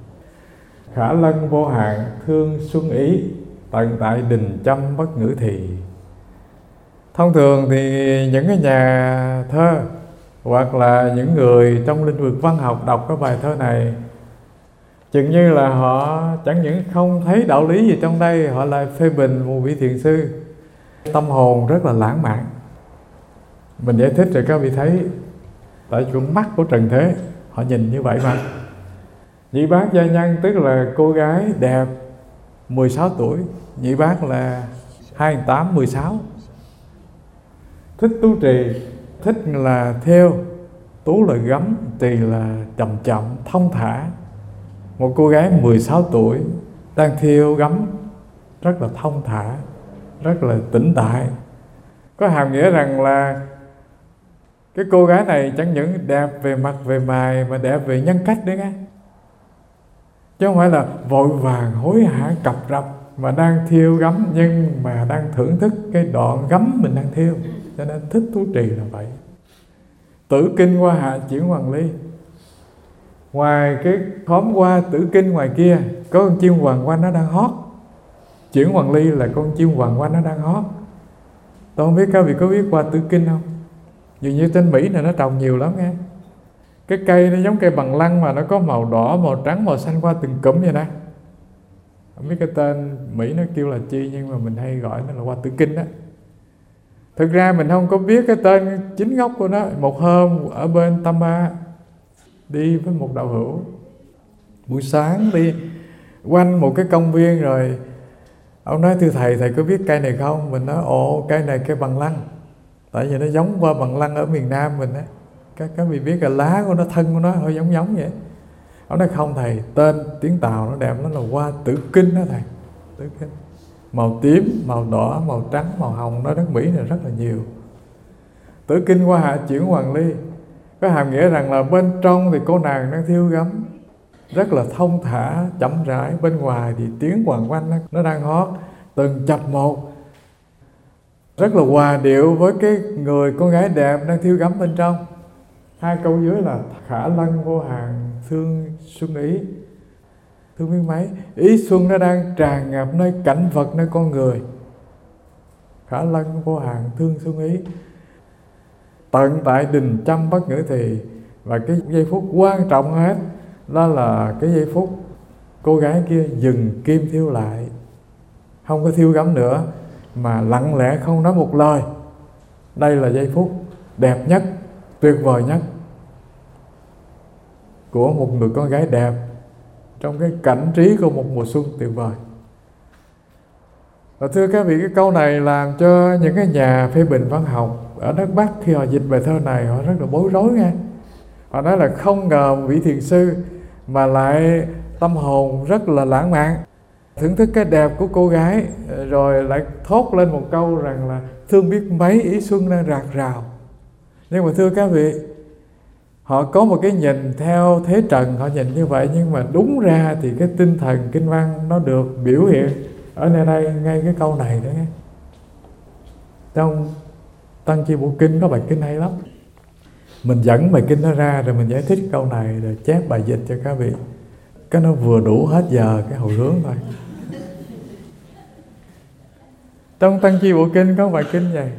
Khả lân vô hạn thương xuân ý, tận tại đình châm bất ngữ thì. Thông thường thì những cái nhà thơ hoặc là những người trong lĩnh vực văn học đọc cái bài thơ này, chừng như là họ chẳng những không thấy đạo lý gì trong đây, họ lại phê bình một vị thiền sư tâm hồn rất là lãng mạn. Mình giải thích rồi các vị thấy, tại con mắt của trần thế họ nhìn như vậy mà. Nhị bát gia nhân tức là cô gái đẹp mười sáu tuổi, nhị bát là hai mươi tám, mười sáu. Thích tú trì, thích là theo, tú là gấm, trì là chậm chậm, thông thả. Một cô gái mười sáu tuổi đang thiêu gấm rất là thông thả, rất là tĩnh tại. Có hàm nghĩa rằng là cái cô gái này chẳng những đẹp về mặt về mày mà đẹp về nhân cách nữa nghe. Chứ không phải là vội vàng hối hả cập rập mà đang thiêu gấm, nhưng mà đang thưởng thức cái đoạn gấm mình đang thiêu. Cho nên thích tú trì là vậy. Tử kinh hoa hạ chuyển hoàng ly. Ngoài cái khóm hoa tử kinh ngoài kia, có con chim hoàng oanh nó đang hót. Chuyển hoàng ly là con chim hoàng oanh nó đang hót. Tôi không biết các vị có biết hoa tử kinh không? Dường như trên Mỹ này nó trồng nhiều lắm nghe. Cái cây nó giống cây bằng lăng mà nó có màu đỏ, màu trắng, màu xanh qua từng cụm vậy đó. Không biết cái tên Mỹ nó kêu là chi, nhưng mà mình hay gọi nó là hoa tử kinh đó. Thực ra mình không có biết cái tên chính gốc của nó. Một hôm ở bên Tama, đi với một đạo hữu, buổi sáng đi quanh một cái công viên, rồi ông nói thưa thầy, thầy có biết cây này không? Mình nói ồ, cây này cây bằng lăng, tại vì nó giống hoa bằng lăng ở miền Nam mình á. Các các vị biết là lá của nó, thân của nó hơi giống giống vậy. Ông nói không thầy, tên tiếng Tàu nó đẹp, nó là hoa tử kinh đó thầy. Tử kinh màu tím, màu đỏ, màu trắng, màu hồng, nó đất Mỹ này rất là nhiều. Tử kinh hoa hạ chuyển hoàng ly có hàm nghĩa rằng là bên trong thì cô nàng đang thiêu gấm rất là thông thả, chậm rãi. Bên ngoài thì tiếng hoàng oanh nó, nó đang hót từng chập một, rất là hòa điệu với cái người con gái đẹp đang thiêu gấm bên trong. Hai câu dưới là khả lân vô hạn thương xuân ý. Thương biết mấy, ý xuân nó đang tràn ngập nơi cảnh vật, nơi con người. Khả lân vô hạn thương xuân ý, tận tại đình châm bất ngữ thì. Và cái giây phút quan trọng hết đó là cái giây phút cô gái kia dừng kim thiêu lại, không có thiêu gấm nữa, mà lặng lẽ không nói một lời. Đây là giây phút đẹp nhất, tuyệt vời nhất của một người con gái đẹp trong cái cảnh trí của một mùa xuân tuyệt vời. Và thưa các vị, cái câu này làm cho những cái nhà phê bình văn học ở đất Bắc khi họ dịch bài thơ này họ rất là bối rối nghe. Họ nói là không ngờ một vị thiền sư mà lại tâm hồn rất là lãng mạn, thưởng thức cái đẹp của cô gái, rồi lại thốt lên một câu rằng là thương biết mấy ý xuân đang rạc rào. Nhưng mà thưa các vị, họ có một cái nhìn theo thế trần, họ nhìn như vậy, nhưng mà đúng ra thì cái tinh thần kinh văn nó được biểu hiện ở nơi đây, ngay cái câu này đó nghe. Trong Tăng Chi Bộ Kinh có bài kinh hay lắm. Mình dẫn bài kinh nó ra rồi mình giải thích câu này, rồi chép bài dịch cho các vị. Cái nó vừa đủ hết giờ cái hồi hướng thôi. Trong Tăng Chi Bộ Kinh có bài kinh này,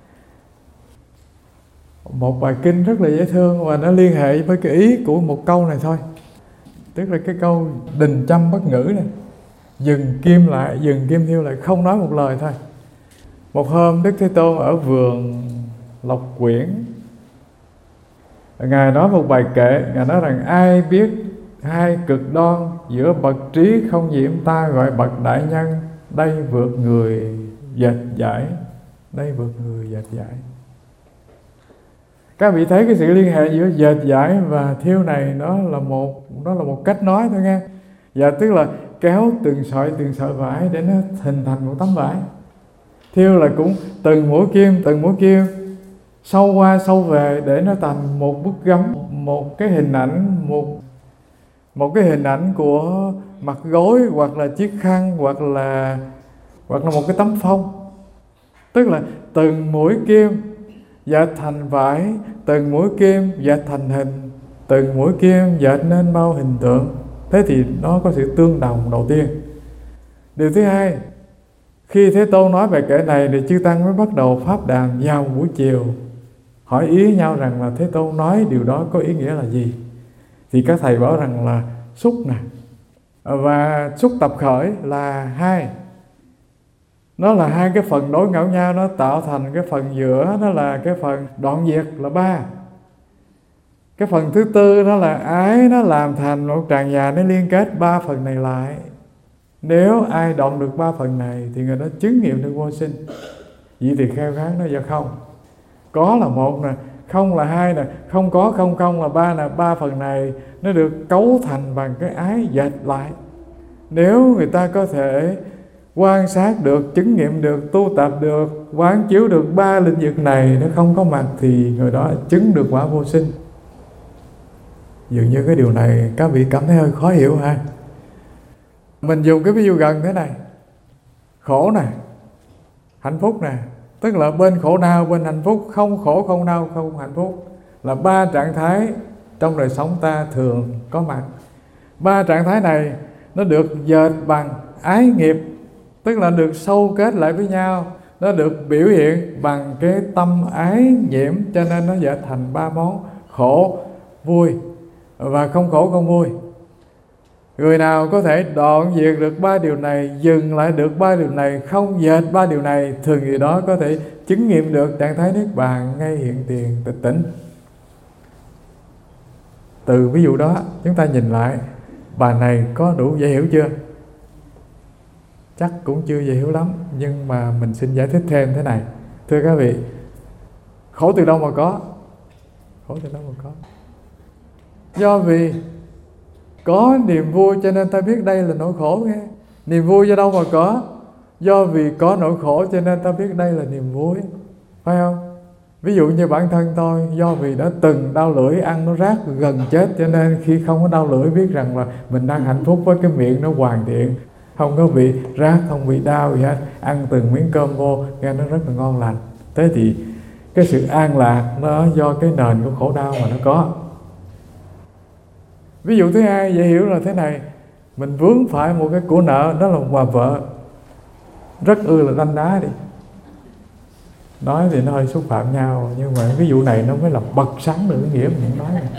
một bài kinh rất là dễ thương và nó liên hệ với cái ý của một câu này thôi. Tức là cái câu đình trăm bất ngữ này, dừng kim lại, dừng kim thiêu lại, không nói một lời thôi. Một hôm Đức Thế Tôn ở vườn Lộc Quyển, Ngài nói một bài kệ. Ngài nói rằng ai biết hai cực đoan giữa bậc trí không nhiễm, ta gọi bậc đại nhân, đây vượt người dệt giải. Đây vượt người dệt giải. Các vị thấy cái sự liên hệ giữa dệt giải và thiêu này, nó là một nó là một cách nói thôi nghe. Dạ, tức là kéo từng sợi từng sợi vải để nó hình thành một tấm vải. Thiêu là cũng từng mũi kim từng mũi kim sâu qua sâu về để nó thành một bức gấm, một cái hình ảnh, một một cái hình ảnh của mặt gối, hoặc là chiếc khăn, hoặc là hoặc là một cái tấm phông. Tức là từng mũi kim dệt thành vải, từng mũi kim dệt thành hình, từng mũi kim dệt nên bao hình tượng. Thế thì nó có sự tương đồng đầu tiên. Điều thứ hai, khi Thế Tôn nói về kệ này thì chư tăng mới bắt đầu pháp đàm vào buổi chiều, hỏi ý nhau rằng là Thế Tôn nói điều đó có ý nghĩa là gì. Thì các thầy bảo rằng là xúc nè và xúc tập khởi là hai. Nó là hai cái phần đối ngẫu nhau, nó tạo thành cái phần giữa, nó là cái phần đoạn diệt là ba. Cái phần thứ tư đó là ái, nó làm thành một tràng nhà, nó liên kết ba phần này lại. Nếu ai động được ba phần này thì người đó chứng nghiệm được vô sinh. Vậy thì kheo kháng nó do không. Có là một nè, không là hai nè, không có không không là ba nè. Ba phần này nó được cấu thành bằng cái ái dệt lại. Nếu người ta có thể quan sát được, chứng nghiệm được, tu tập được, quán chiếu được ba lĩnh vực này nó không có mặt thì người đó chứng được quả vô sinh. Dường như cái điều này các vị cảm thấy hơi khó hiểu ha. Mình dùng cái ví dụ gần thế này. Khổ nè, hạnh phúc nè. Tức là bên khổ đau, bên hạnh phúc. Không khổ, không đau, không hạnh phúc. Là ba trạng thái trong đời sống ta thường có mặt. Ba trạng thái này nó được dệt bằng ái nghiệp, tức là được sâu kết lại với nhau. Nó được biểu hiện bằng cái tâm ái nhiễm, cho nên nó dệt thành ba món: khổ, vui và không khổ không vui. Người nào có thể đoạn diệt được ba điều này, dừng lại được ba điều này, không dệt ba điều này, thường người đó có thể chứng nghiệm được trạng thái niết bàn ngay hiện tiền tịch tỉnh. Từ ví dụ đó chúng ta nhìn lại, bài này có đủ dễ hiểu chưa? Chắc cũng chưa dễ hiểu lắm, nhưng mà mình xin giải thích thêm thế này. Thưa các vị, khổ từ đâu mà có? Khổ từ đâu mà có? Do vì có niềm vui cho nên ta biết đây là nỗi khổ nghe. Niềm vui do đâu mà có? Do vì có nỗi khổ cho nên ta biết đây là niềm vui, phải không? Ví dụ như bản thân tôi, do vì đã từng đau lưỡi, ăn nó rát gần chết, cho nên khi không có đau lưỡi biết rằng là mình đang hạnh phúc với cái miệng nó hoàn thiện, không có bị rát, không bị đau gì hết, ăn từng miếng cơm vô nghe nó rất là ngon lành. Thế thì cái sự an lạc nó do cái nền của khổ đau mà nó có. Ví dụ thứ hai dễ hiểu là thế này. Mình vướng phải một cái của nợ, đó là một bà vợ rất ư là đanh đá đi. Nói thì nó hơi xúc phạm nhau, nhưng mà ví dụ này nó mới là bật sáng được cái nghĩa mình nói này.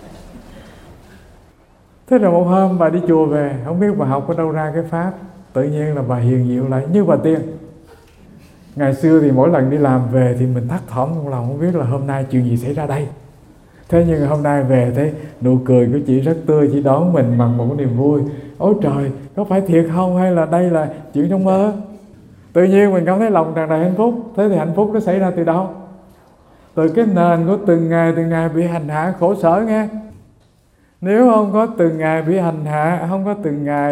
Thế rồi một hôm bà đi chùa về, không biết bà học ở đâu ra cái pháp, tự nhiên là bà hiền diệu lại như bà tiên. Ngày xưa thì mỗi lần đi làm về thì mình thắt thỏm trong lòng, không biết là hôm nay chuyện gì xảy ra đây. Thế nhưng hôm nay về thấy nụ cười của chị rất tươi, chị đón mình bằng một niềm vui. Ôi trời, có phải thiệt không hay là đây là chuyện trong mơ? Tự nhiên mình cảm thấy lòng tràn đầy hạnh phúc. Thế thì hạnh phúc nó xảy ra từ đâu? Từ cái nền của từng ngày từng ngày bị hành hạ khổ sở nghe. Nếu không có từng ngày bị hành hạ, không có từng ngày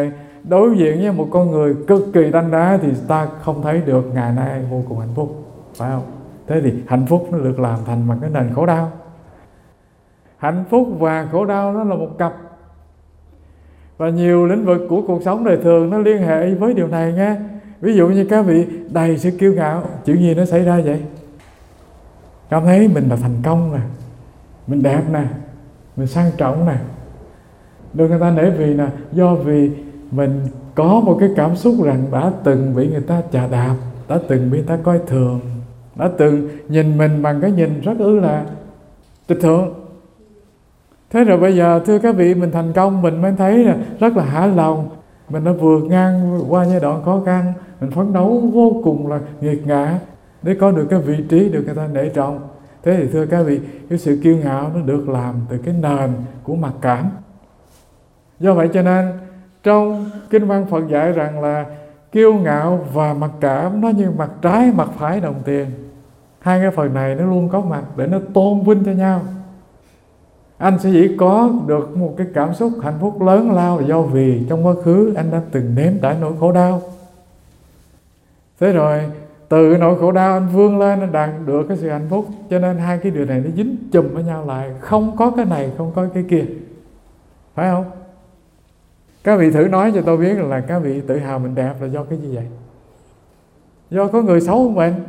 đối diện với một con người cực kỳ đanh đá thì ta không thấy được ngày nay vô cùng hạnh phúc, phải không? Thế thì hạnh phúc nó được làm thành bằng cái nền khổ đau. Hạnh phúc và khổ đau nó là một cặp, và nhiều lĩnh vực của cuộc sống đời thường nó liên hệ với điều này nghe. Ví dụ như các vị đầy sự kiêu ngạo, chuyện gì nó xảy ra vậy? Cảm thấy mình là thành công nè, mình đẹp nè, mình sang trọng nè, được người ta nể vì nè, do vì mình có một cái cảm xúc rằng đã từng bị người ta chà đạp, đã từng bị người ta coi thường, đã từng nhìn mình bằng cái nhìn rất ư là tịch thượng. Thế rồi bây giờ thưa các vị, mình thành công mình mới thấy là rất là hả lòng, mình đã vượt ngang qua giai đoạn khó khăn, mình phấn đấu vô cùng là nghiệt ngã để có được cái vị trí được người ta nể trọng. Thế thì thưa các vị, cái sự kiêu ngạo nó được làm từ cái nền của mặc cảm. Do vậy cho nên trong kinh văn Phật dạy rằng là kiêu ngạo và mặc cảm nó như mặt trái mặt phải đồng tiền. Hai cái phần này nó luôn có mặt để nó tôn vinh cho nhau. Anh sẽ chỉ có được một cái cảm xúc hạnh phúc lớn lao là do vì trong quá khứ anh đã từng nếm trải nỗi khổ đau. Thế rồi từ nỗi khổ đau anh vươn lên, anh đạt được cái sự hạnh phúc. Cho nên hai cái điều này nó dính chùm với nhau lại, không có cái này không có cái kia, phải không? Các vị thử nói cho tôi biết là các vị tự hào mình đẹp là do cái gì vậy? Do có người xấu không mình?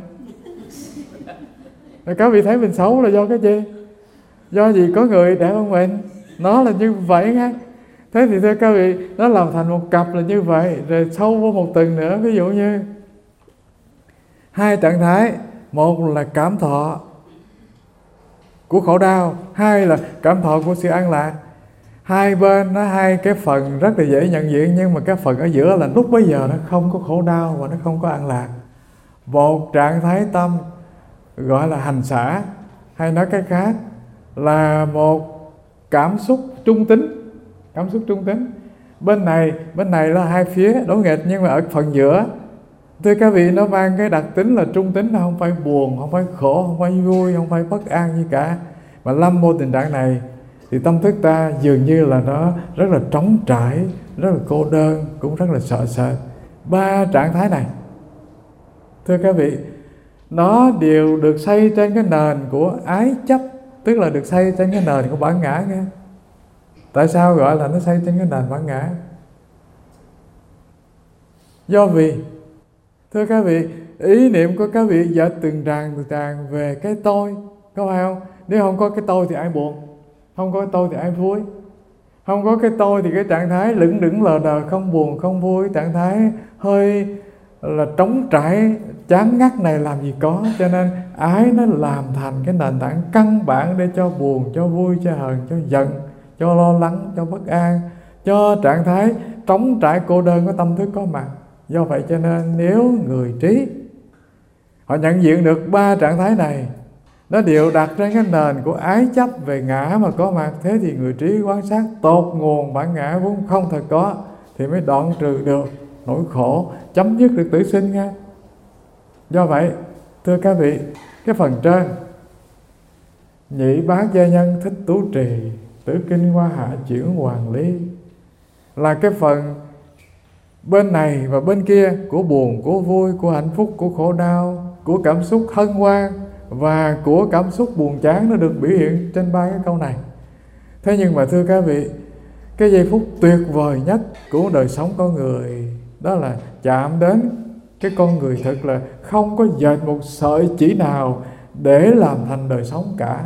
Rồi các vị thấy mình xấu là do cái gì? Do gì có người đẹp hơn mình? Nó là như vậy nghe. Thế thì thưa các vị, nó làm thành một cặp là như vậy. Rồi sâu vô một tầng nữa, ví dụ như hai trạng thái, một là cảm thọ của khổ đau, hai là cảm thọ của sự an lạc. Hai bên nó hai cái phần rất là dễ nhận diện, nhưng mà cái phần ở giữa là lúc bấy giờ nó không có khổ đau và nó không có an lạc. Một trạng thái tâm gọi là hành xả, hay nói cách khác là một cảm xúc trung tính. Cảm xúc trung tính bên này bên này là hai phía đối nghịch, nhưng mà ở phần giữa thưa các vị nó mang cái đặc tính là trung tính, nó không phải buồn, không phải khổ, không phải vui, không phải bất an gì cả. Mà lâm vô tình trạng này thì tâm thức ta dường như là nó rất là trống trải, rất là cô đơn, cũng rất là sợ sệt. Ba trạng thái này thưa các vị, nó đều được xây trên cái nền của ái chấp, tức là được xây trên cái nền của bản ngã nghe. Tại sao gọi là nó xây trên cái nền bản ngã? Do vì thưa các vị, ý niệm của các vị giờ từng tràn từng tràn về cái tôi, có phải không? Nếu không có cái tôi thì ai buồn, không có cái tôi thì ai vui. Không có cái tôi thì cái trạng thái lững đững lờ đờ, không buồn không vui, trạng thái hơi là trống trải chán ngắt này làm gì có. Cho nên ái nó làm thành cái nền tảng căn bản để cho buồn, cho vui, cho hờn, cho giận, cho lo lắng, cho bất an, cho trạng thái trống trải cô đơn của tâm thức có mặt. Do vậy cho nên nếu người trí họ nhận diện được ba trạng thái này, nó đều đặt trên cái nền của ái chấp về ngã mà có mặt, thế thì người trí quan sát tột nguồn bản ngã vốn không thật có, thì mới đoạn trừ được nỗi khổ, chấm dứt được tử sinh nha. Do vậy thưa các vị, cái phần trên nhị bát gia nhân thích tú trì, tử kinh hoa hạ chuyển hoàng ly, là cái phần bên này và bên kia của buồn, của vui, của hạnh phúc, của khổ đau, của cảm xúc hân hoan và của cảm xúc buồn chán, nó được biểu hiện trên ba cái câu này. Thế nhưng mà thưa các vị, cái giây phút tuyệt vời nhất của đời sống con người đó là chạm đến cái con người thực, là không có dệt một sợi chỉ nào để làm thành đời sống cả.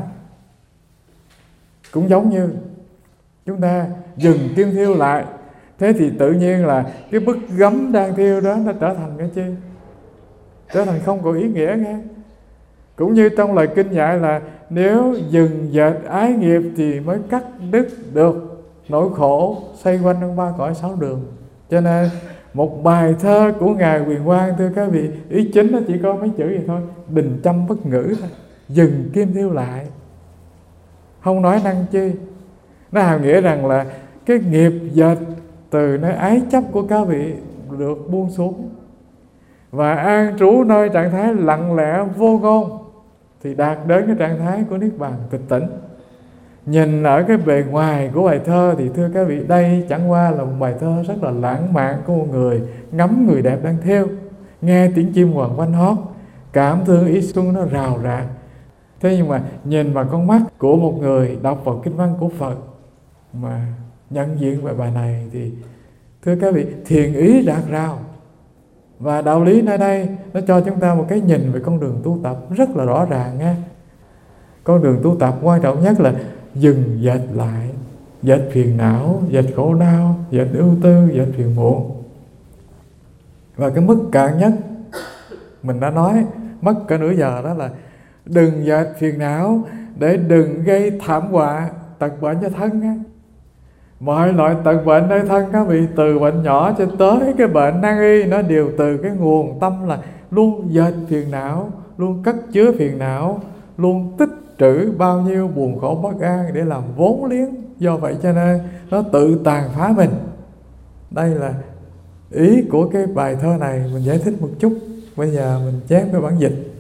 Cũng giống như chúng ta dừng kim thiêu lại, thế thì tự nhiên là cái bức gấm đang thiêu đó nó trở thành cái chi? Trở thành không có ý nghĩa nghe. Cũng như trong lời kinh dạy là nếu dừng dệt ái nghiệp thì mới cắt đứt được nỗi khổ xoay quanh trong ba cõi sáu đường. Cho nên một bài thơ của Ngài Quyền Quang thưa các vị, ý chính nó chỉ có mấy chữ vậy thôi: đình châm bất ngữ thôi, dừng kim thiêu lại, không nói năng chi. Nó hàm nghĩa rằng là cái nghiệp dệt từ nơi ái chấp của các vị được buông xuống và an trú nơi trạng thái lặng lẽ vô ngôn, thì đạt đến cái trạng thái của niết bàn tịch tỉnh. Nhìn ở cái bề ngoài của bài thơ thì thưa các vị, đây chẳng qua là một bài thơ rất là lãng mạn của một người ngắm người đẹp đang theo, nghe tiếng chim hoàng oanh hót, cảm thương ý xuân nó rào rạt. Thế nhưng mà nhìn vào con mắt của một người đọc vào kinh văn của Phật mà nhận diện về bài này thì thưa các vị, thiền ý rạc rào. Và đạo lý nơi đây nó cho chúng ta một cái nhìn về con đường tu tập rất là rõ ràng nha. Con đường tu tập quan trọng nhất là dừng dệt lại, dệt phiền não, dệt khổ đau, dệt ưu tư, dệt phiền muộn. Và cái mức cạn nhất mình đã nói mất cả nửa giờ, đó là đừng dệt phiền não để đừng gây thảm họa tật bệnh cho thân á. Mọi loại tật bệnh nơi thân các vị, từ bệnh nhỏ cho tới cái bệnh nan y, nó đều từ cái nguồn tâm là luôn dệt phiền não, luôn cất chứa phiền não, luôn tích trữ bao nhiêu buồn khổ bất an để làm vốn liếng. Do vậy cho nên nó tự tàn phá mình. Đây là ý của cái bài thơ này, mình giải thích một chút. Bây giờ mình chép cái bản dịch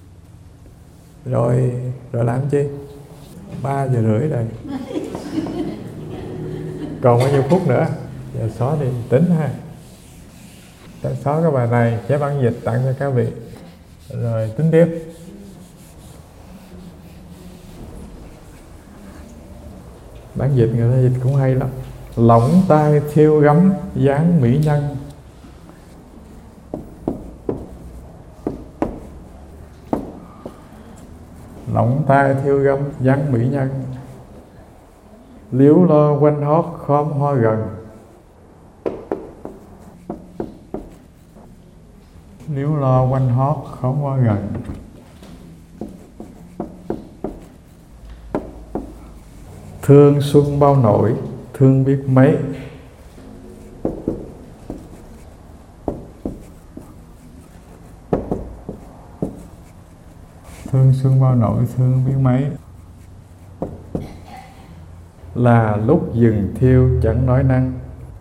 rồi rồi làm chi? Ba giờ rưỡi rồi, còn bao nhiêu phút nữa? Giờ xóa đi tính ha. Ta xóa cái bài này, chép bản dịch tặng cho các vị rồi tính tiếp. Bản dịch người ta dịch cũng hay lắm. Lỏng tai thiêu gấm dáng mỹ nhân, lỏng tai thiêu gấm dáng mỹ nhân, liếu lo quanh hót khóm hoa gần. Liếu lo quanh hót khóm hoa gần, thương xuân bao nổi thương biết mấy. Thương xuân bao nổi thương biết mấy, là lúc dừng thiêu chẳng nói năng.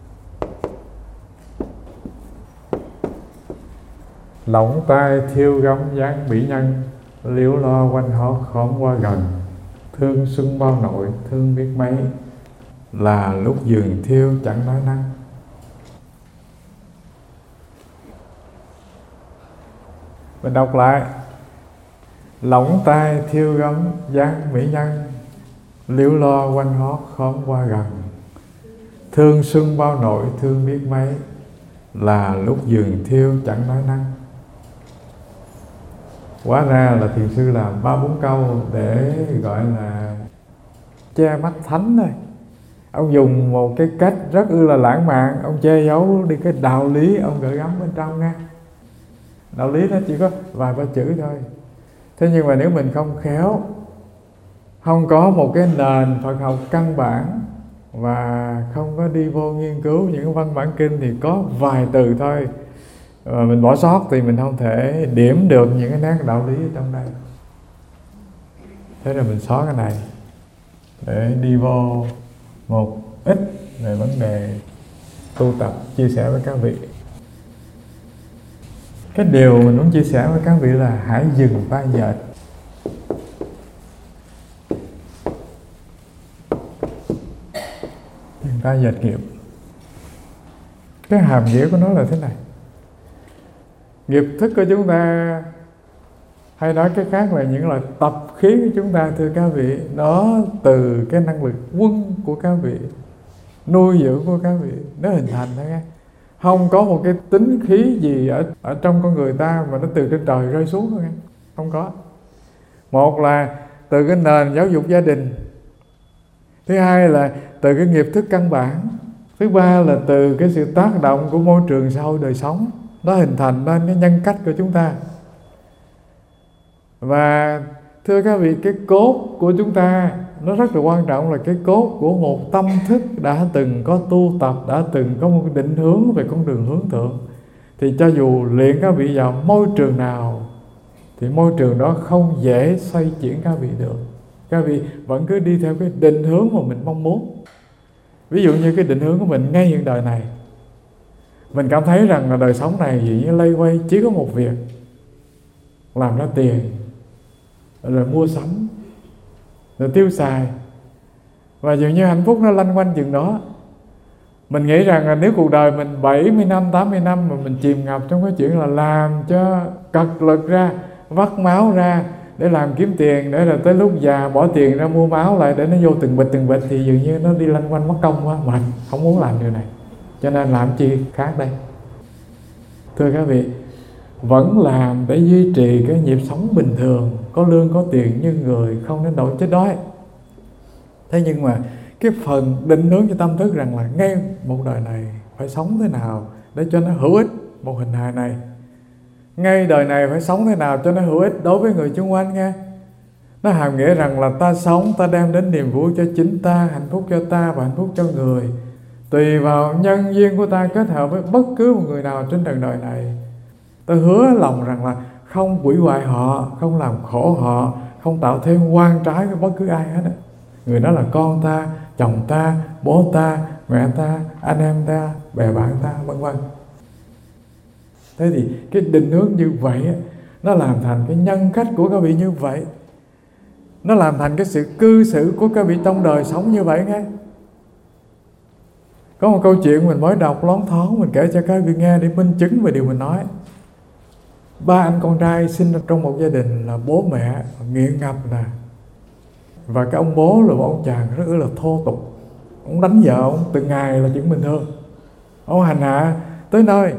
Lỏng tai thiêu gấm dáng mỹ nhân, liếu lo quanh hót khóm hoa gần. Thương xuân bao nổi thương biết mấy, là lúc dừng thiêu chẳng nói năng. Mình đọc lại. Lỏng tai thiêu gấm dáng mỹ nhân, liếu lo quanh hót khóm hoa gần. Thương xuân bao nổi thương biết mấy, là lúc dừng thiêu chẳng nói năng. Hóa ra là thiền sư làm ba bốn câu để gọi là che mắt thánh thôi. Ông dùng một cái cách rất ư là lãng mạn, ông che giấu đi cái đạo lý ông gửi gắm bên trong nha. Đạo lý nó chỉ có vài ba chữ thôi. Thế nhưng mà nếu mình không khéo, không có một cái nền Phật học căn bản và không có đi vô nghiên cứu những văn bản kinh thì có vài từ thôi, và mình bỏ sót thì mình không thể điểm được những cái nét đạo lý ở trong đây. Thế rồi mình xóa cái này để đi vô một ít về vấn đề tu tập, chia sẻ với các vị. Cái điều mình muốn chia sẻ với các vị là hãy dừng tay dệt. Dừng tay dệt nghiệp. Cái hàm nghĩa của nó là thế này. Nghiệp thức của chúng ta, hay nói cái khác là những loại tập khí của chúng ta, thưa các vị, nó từ cái năng lực quân của các vị, nuôi dưỡng của các vị, nó hình thành thôi nghe. Không có một cái tính khí gì ở, ở trong con người ta mà nó từ trên trời rơi xuống thôi nghe. Không có. Một là từ cái nền giáo dục gia đình, thứ hai là từ cái nghiệp thức căn bản, thứ ba là từ cái sự tác động của môi trường xã hội đời sống, nó hình thành nên cái nhân cách của chúng ta. Và thưa các vị, cái cốt của chúng ta nó rất là quan trọng, là cái cốt của một tâm thức đã từng có tu tập, đã từng có một định hướng về con đường hướng thượng. Thì cho dù luyện các vị vào môi trường nào thì môi trường đó không dễ xoay chuyển các vị được. Các vị vẫn cứ đi theo cái định hướng mà mình mong muốn. Ví dụ như cái định hướng của mình ngay hiện đời này, mình cảm thấy rằng là đời sống này dĩ nhiên lây quay chỉ có một việc, làm ra tiền, rồi mua sắm, rồi tiêu xài, Và dường như hạnh phúc nó lanh quanh chừng đó. Mình nghĩ rằng là nếu cuộc đời mình bảy mươi năm, tám mươi năm mà mình chìm ngập trong cái chuyện là làm cho cật lực ra, vắt máu ra để làm kiếm tiền, để là tới lúc già bỏ tiền ra mua máu lại để nó vô từng bịch từng bịch, thì dường như nó đi lanh quanh mất công quá. Mình không muốn làm điều này, cho nên làm chi khác đây. Thưa các vị, vẫn làm để duy trì cái nhịp sống bình thường, có lương có tiền như người, không đến nỗi chết đói. Thế nhưng mà cái phần định hướng cho tâm thức rằng là ngay một đời này phải sống thế nào để cho nó hữu ích một hình hài này, ngay đời này phải sống thế nào cho nó hữu ích đối với người xung quanh nghe. Nó hàm nghĩa rằng là ta sống, ta đem đến niềm vui cho chính ta, hạnh phúc cho ta và hạnh phúc cho người. Tùy vào nhân duyên của ta kết hợp với bất cứ một người nào trên trần đời này, ta hứa lòng rằng là không hủy hoại họ, không làm khổ họ, không tạo thêm oan trái với bất cứ ai hết. Người đó là con ta, chồng ta, bố ta, mẹ ta, anh em ta, bè bạn ta, vân vân. Thế thì cái định hướng như vậy nó làm thành cái nhân cách của các vị như vậy, nó làm thành cái sự cư xử của các vị trong đời sống như vậy nghe. Có một câu chuyện mình mới đọc loáng thoáng, mình kể cho các vị nghe để minh chứng về điều mình nói. Ba anh con trai sinh trong một gia đình là bố mẹ nghiện ngập nè, và cái ông bố là một ông chàng rất là thô tục. Ông đánh vợ ông từng ngày là chuyện bình thường, ông hành hạ tới nơi.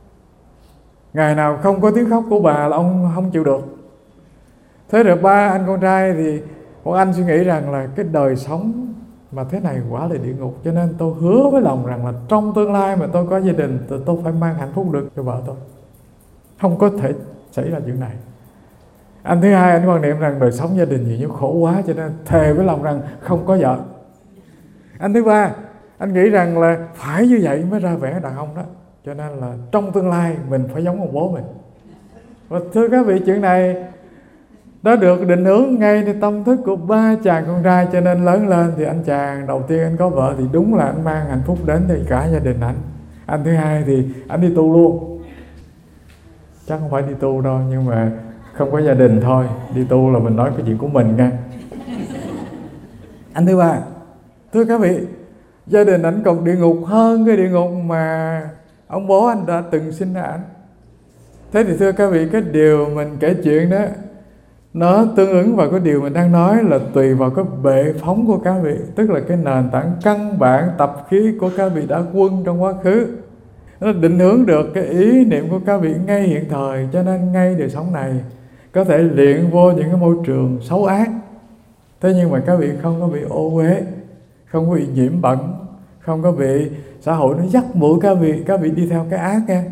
Ngày nào không có tiếng khóc của bà là ông không chịu được. Thế rồi ba anh con trai thì một anh suy nghĩ rằng là cái đời sống mà thế này quả là địa ngục, cho nên tôi hứa với lòng rằng là trong tương lai mà tôi có gia đình thì tôi phải mang hạnh phúc được cho vợ tôi, không có thể xảy ra chuyện này. Anh thứ hai, anh quan niệm rằng đời sống gia đình gì nhiêu khổ quá, cho nên thề với lòng rằng không có vợ. Anh thứ ba, anh nghĩ rằng là phải như vậy mới ra vẻ đàn ông đó, cho nên là trong tương lai mình phải giống ông bố mình. Và thưa các vị, chuyện này đó được định hướng ngayในtâm thức của ba chàng con trai, cho nên lớn lên thì anh chàng đầu tiên anh có vợ thì đúng là anh mang hạnh phúc đến thì cả gia đình anh. Anh thứ hai thì anh đi tu luôn, chắc không phải đi tu đâu, nhưng mà không có gia đình thôi. Đi tu là mình nói cái chuyện của mình nha. Anh thứ ba, thưa các vị, gia đình anh còn địa ngục hơn cái địa ngục mà ông bố anh đã từng sinh ra anh. Thế thì thưa các vị, cái điều mình kể chuyện đó nó tương ứng vào cái điều mình đang nói là tùy vào cái bệ phóng của các vị, tức là cái nền tảng căn bản tập khí của các vị đã quân trong quá khứ. Nó định hướng được cái ý niệm của các vị ngay hiện thời, cho nên ngay đời sống này có thể luyện vô những cái môi trường xấu ác. Thế nhưng mà các vị không có bị ô uế, không có bị nhiễm bẩn, không có bị xã hội nó dắt mũi các vị, các vị đi theo cái ác nha.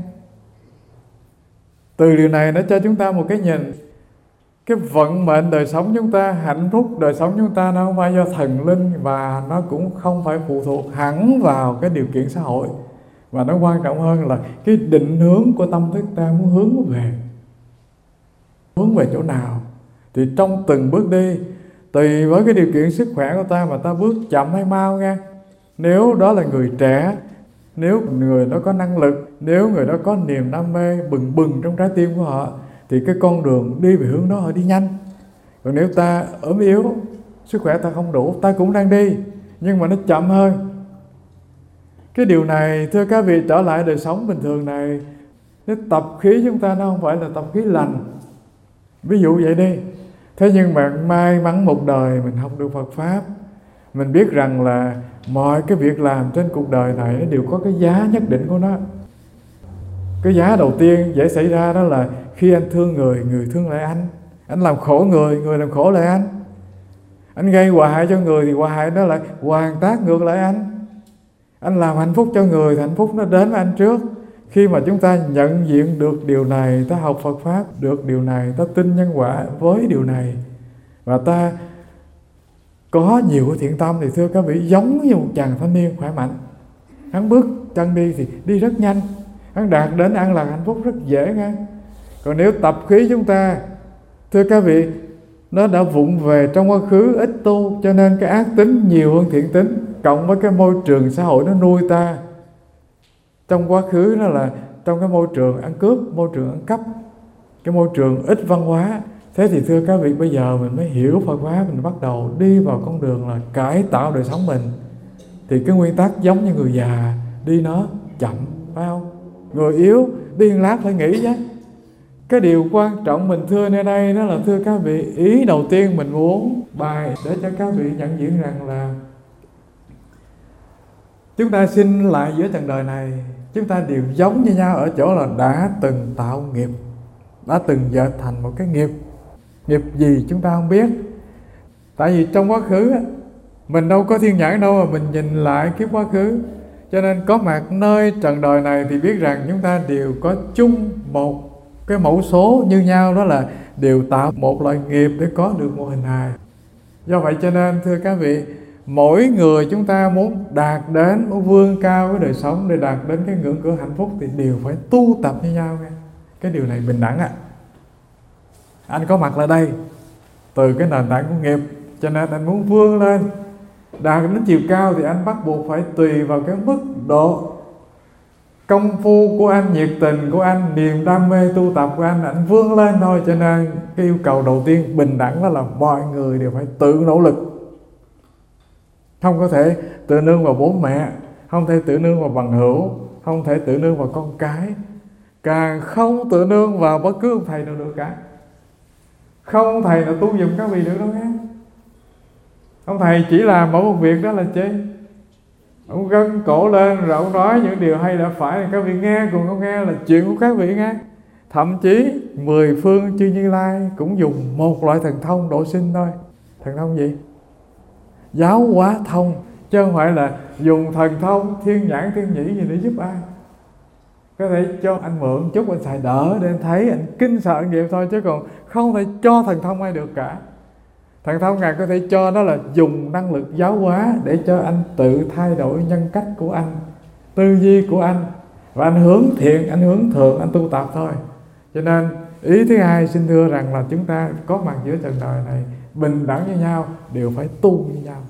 Từ điều này nó cho chúng ta một cái nhìn, cái vận mệnh đời sống chúng ta, hạnh phúc đời sống chúng ta nó không phải do thần linh, và nó cũng không phải phụ thuộc hẳn vào cái điều kiện xã hội, và nó quan trọng hơn là cái định hướng của tâm thức ta muốn hướng về. Hướng về chỗ nào thì trong từng bước đi, tùy với cái điều kiện sức khỏe của ta mà ta bước chậm hay mau nha. Nếu đó là người trẻ, nếu người đó có năng lực, nếu người đó có niềm đam mê bừng bừng trong trái tim của họ, thì cái con đường đi về hướng đó họ đi nhanh. Còn nếu ta ốm yếu, sức khỏe ta không đủ, ta cũng đang đi, nhưng mà nó chậm hơn. Cái điều này thưa các vị, trở lại đời sống bình thường này, cái tập khí chúng ta nó không phải là tập khí lành. Ví dụ vậy đi. Thế nhưng mà may mắn một đời mình học được Phật Pháp, mình biết rằng là mọi cái việc làm trên cuộc đời này nó đều có cái giá nhất định của nó. Cái giá đầu tiên dễ xảy ra đó là khi anh thương người, người thương lại anh. Anh làm khổ người, người làm khổ lại anh. Anh gây hòa hại cho người thì hòa hại đó lại hoàn tác ngược lại anh. Anh làm hạnh phúc cho người thì hạnh phúc nó đến với anh trước. Khi mà chúng ta nhận diện được điều này, ta học Phật Pháp được điều này, ta tin nhân quả với điều này, và ta có nhiều cái thiện tâm, thì thưa các vị, giống như một chàng thanh niên khỏe mạnh. Hắn bước chân đi thì đi rất nhanh, hắn đạt đến an lạc hạnh phúc rất dễ nghe. Còn nếu tập khí chúng ta, thưa các vị, nó đã vụng về trong quá khứ ít tu, cho nên cái ác tính nhiều hơn thiện tính, cộng với cái môi trường xã hội nó nuôi ta. Trong quá khứ đó là trong cái môi trường ăn cướp, môi trường ăn cắp, cái môi trường ít văn hóa, Thế thì thưa các vị, bây giờ mình mới hiểu Phật Pháp, mình bắt đầu đi vào con đường là cải tạo đời sống mình. Thì cái nguyên tắc giống như người già đi nó chậm, phải không? Người yếu đi một lát phải nghỉ chứ. Cái điều quan trọng mình thưa nơi đây đó là, thưa các vị, ý đầu tiên mình muốn bài để cho các vị nhận diện rằng là chúng ta sinh lại giữa trần đời này, chúng ta đều giống như nhau ở chỗ là đã từng tạo nghiệp, đã từng dệt thành một cái nghiệp. Nghiệp gì chúng ta không biết. Tại vì trong quá khứ mình đâu có thiên nhãn đâu mà mình nhìn lại kiếp quá khứ. Cho nên có mặt nơi trần đời này thì biết rằng chúng ta đều có chung một cái mẫu số như nhau, đó là đều tạo một loại nghiệp để có được một hình hài. Do vậy cho nên thưa các vị, mỗi người chúng ta muốn đạt đến, muốn vươn cao cái đời sống để đạt đến cái ngưỡng cửa hạnh phúc thì đều phải tu tập như nhau nghe. Cái điều này bình đẳng ạ. À. Anh có mặt là đây từ cái nền tảng của nghiệp, cho nên anh muốn vươn lên đạt đến chiều cao thì anh bắt buộc phải tùy vào cái mức độ công phu của anh, nhiệt tình của anh, niềm đam mê tu tập của anh, anh vươn lên thôi. Cho nên cái yêu cầu đầu tiên bình đẳng đó là mọi người đều phải tự nỗ lực. Không có thể tự nương vào bố mẹ, không thể tự nương vào bằng hữu, không thể tự nương vào con cái, càng không tự nương vào bất cứ ông thầy nào được cả. Không ông thầy nào tu giùm các vị được đâu nghe. Ông thầy chỉ làm mỗi một việc đó là chi? Ông gân cổ lên rồi ông nói những điều hay đã phải thì các vị nghe, còn không nghe là chuyện của các vị nghe. Thậm chí mười phương chư Như Lai cũng dùng một loại thần thông độ sinh thôi. Thần thông gì? Giáo hóa thông, chứ không phải là dùng thần thông thiên nhãn thiên nhĩ gì để giúp ai. Có thể cho anh mượn chút anh xài đỡ để anh thấy, anh kinh sợ nghiệp thôi, chứ còn không thể cho thần thông ai được cả. Thần thông Ngài có thể cho đó là dùng năng lực giáo hóa để cho anh tự thay đổi nhân cách của anh, tư duy của anh, và anh hướng thiện, anh hướng thượng, anh tu tập thôi. Cho nên ý thứ hai xin thưa rằng là chúng ta có mặt giữa trần đời này bình đẳng như nhau, đều phải tu như nhau.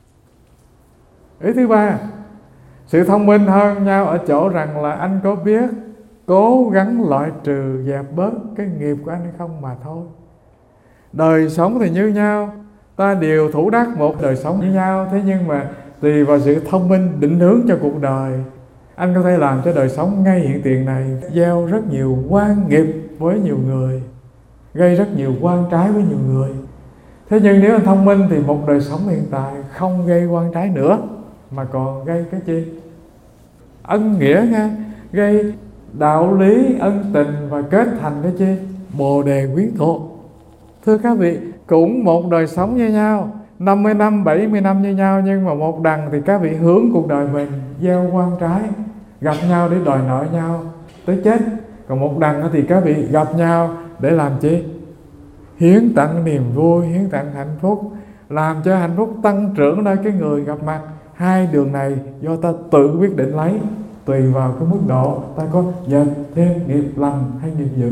Ý thứ ba, sự thông minh hơn nhau ở chỗ rằng là anh có biết cố gắng loại trừ dẹp bớt cái nghiệp của anh hay không mà thôi. Đời sống thì như nhau, ta đều thủ đắc một đời sống như nhau. Thế nhưng mà tùy vào sự thông minh định hướng cho cuộc đời, anh có thể làm cho đời sống ngay hiện tiền này gieo rất nhiều oan nghiệp với nhiều người, gây rất nhiều oan trái với nhiều người. Thế nhưng nếu anh thông minh thì một đời sống hiện tại không gây oan trái nữa, mà còn gây cái chi? Ân nghĩa nha, gây đạo lý, ân tình và kết thành cái chi? Bồ đề quyến thuộc. Thưa các vị, cũng một đời sống như nhau, năm mươi năm, bảy mươi năm như nhau, nhưng mà một đằng thì các vị hướng cuộc đời mình gieo oan trái, gặp nhau để đòi nợ nhau tới chết. Còn một đằng thì các vị gặp nhau để làm chi? Hiến tặng niềm vui, hiến tặng hạnh phúc, làm cho hạnh phúc tăng trưởng nơi cái người gặp mặt. Hai đường này do ta tự quyết định lấy, tùy vào cái mức độ ta có dệt thêm nghiệp lành hay nghiệp dữ.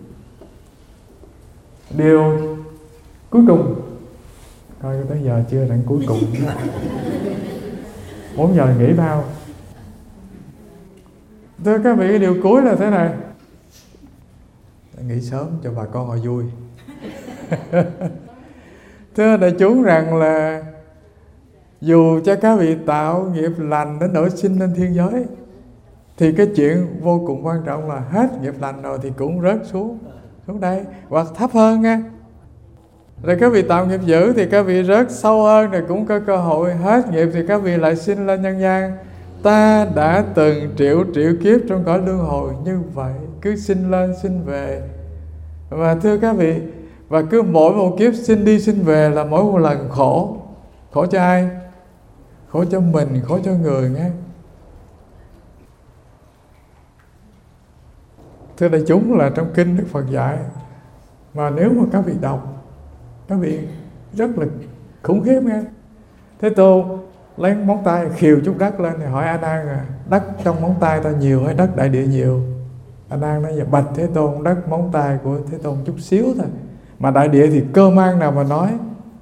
Điều cuối cùng, coi tới giờ chưa, đặng cuối cùng bốn giờ nghỉ bao. Thưa các vị, cái điều cuối là thế này, nghỉ sớm cho bà con họ vui. Thưa đại chúng rằng là dù cho các vị tạo nghiệp lành đến nỗi sinh lên thiên giới, thì cái chuyện vô cùng quan trọng là hết nghiệp lành rồi thì cũng rớt xuống xuống đây, hoặc thấp hơn nha. Rồi các vị tạo nghiệp dữ thì các vị rớt sâu hơn, rồi cũng có cơ hội hết nghiệp thì các vị lại sinh lên nhân gian. Ta đã từng triệu triệu kiếp trong cõi luân hồi như vậy, cứ sinh lên sinh về. Và thưa các vị, và cứ mỗi một kiếp sinh đi sinh về là mỗi một lần khổ. Khổ cho ai? Khổ cho mình, khổ cho người nghe. Thưa đại chúng, là trong kinh Đức Phật dạy, mà nếu mà các vị đọc, các vị rất là khủng khiếp nghe. Thế Tôn lấy móng tay khiều chút đất lên thì hỏi A Nan à, đất trong móng tay ta nhiều hay đất đại địa nhiều? A Nan nói dạ bạch Thế Tôn, đất móng tay của Thế Tôn chút xíu thôi, mà đại địa thì cơ man nào mà nói.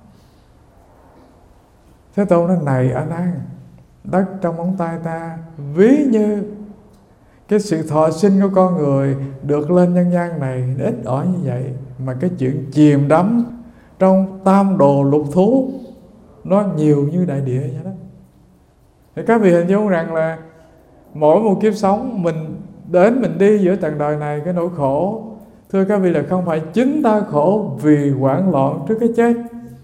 Thế Tôn nói này A Nan, đất trong móng tay ta ví như cái sự thọ sinh của con người được lên nhân gian này ít ỏi như vậy, mà cái chuyện chìm đắm trong tam đồ lục thú nó nhiều như đại địa vậy đó. Thì các vị hình dung rằng là mỗi một kiếp sống mình đến mình đi giữa trần đời này, cái nỗi khổ, thưa các vị, là không phải chính ta khổ vì hoảng loạn trước cái chết,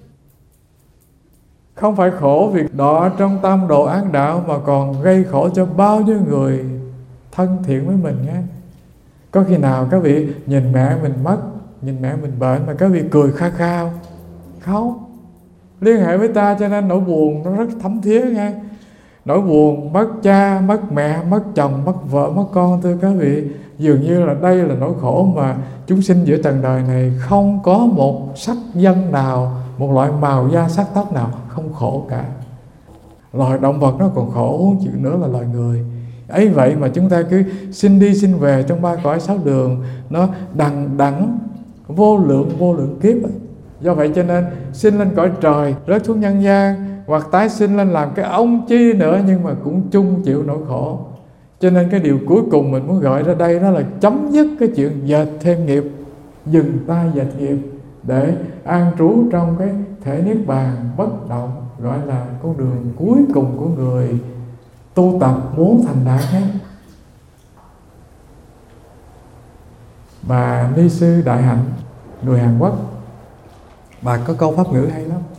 không phải khổ vì đọa trong tam độ ác đạo, mà còn gây khổ cho bao nhiêu người thân thiện với mình nhé. Có khi nào các vị nhìn mẹ mình mất, nhìn mẹ mình bệnh mà các vị cười kha khao? Không. Liên hệ với ta cho nên nỗi buồn nó rất thấm thía nghe. Nỗi buồn mất cha, mất mẹ, mất chồng, mất vợ, mất con, thưa các vị, dường như là đây là nỗi khổ mà chúng sinh giữa trần đời này không có một sắc dân nào, một loại màu da sắc tóc nào không khổ cả. Loài động vật nó còn khổ, huống chịu nữa là loài người. Ấy vậy mà chúng ta cứ sinh đi sinh về trong ba cõi sáu đường, nó đằng đẵng vô lượng vô lượng kiếp. Do vậy cho nên sinh lên cõi trời, rớt xuống nhân gian, hoặc tái sinh lên làm cái ông chi nữa, nhưng mà cũng chung chịu nỗi khổ. Cho nên cái điều cuối cùng mình muốn gọi ra đây đó là chấm dứt cái chuyện dệt thêm nghiệp, dừng tay dệt nghiệp để an trú trong cái thể niết bàn bất động, gọi là con đường cuối cùng của người tu tập muốn thành đạt hết. Bà ni sư Đại Hạnh, người Hàn Quốc, bà có câu pháp ngữ hay lắm.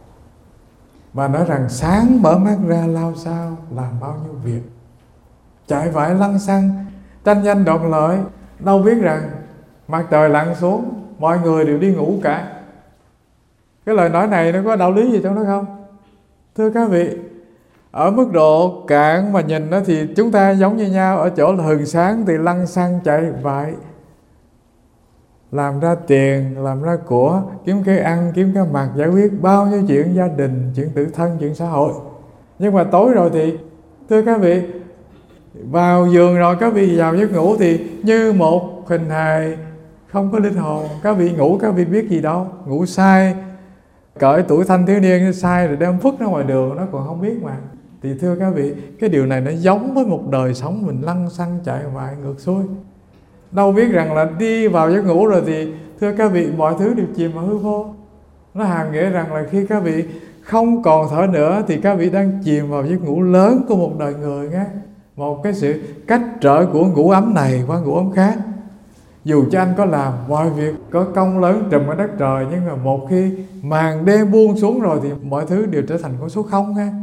Bà nói rằng sáng mở mắt ra lao sao làm bao nhiêu việc, chạy vải lăng xăng tranh danh đoạt lợi, đâu biết rằng mặt trời lặn xuống mọi người đều đi ngủ cả. Cái lời nói này nó có đạo lý gì trong đó không? Thưa các vị, ở mức độ cạn mà nhìn nó thì chúng ta giống như nhau, ở chỗ là hừng sáng thì lăng xăng chạy vải làm ra tiền, làm ra của, kiếm cái ăn, kiếm cái mặc, giải quyết bao nhiêu chuyện gia đình, chuyện tự thân, chuyện xã hội. Nhưng mà tối rồi thì, thưa các vị, vào giường rồi các vị vào giấc ngủ thì như một hình hài không có linh hồn. Các vị ngủ các vị biết gì đâu, ngủ sai, cởi tuổi thanh thiếu niên sai rồi đem vứt ra ngoài đường, nó còn không biết mà. Thì thưa các vị, cái điều này nó giống với một đời sống mình lăng xăng chạy vại ngược xuôi. Đâu biết rằng là đi vào giấc ngủ rồi thì thưa các vị, mọi thứ đều chìm vào hư vô. Nó hàm nghĩa rằng là khi các vị không còn thở nữa thì các vị đang chìm vào giấc ngủ lớn của một đời người nghe. Một cái sự cách trở của ngủ ấm này qua ngủ ấm khác. Dù cho anh có làm mọi việc có công lớn trùm ở đất trời, nhưng mà một khi màn đêm buông xuống rồi thì mọi thứ đều trở thành con số không nghe.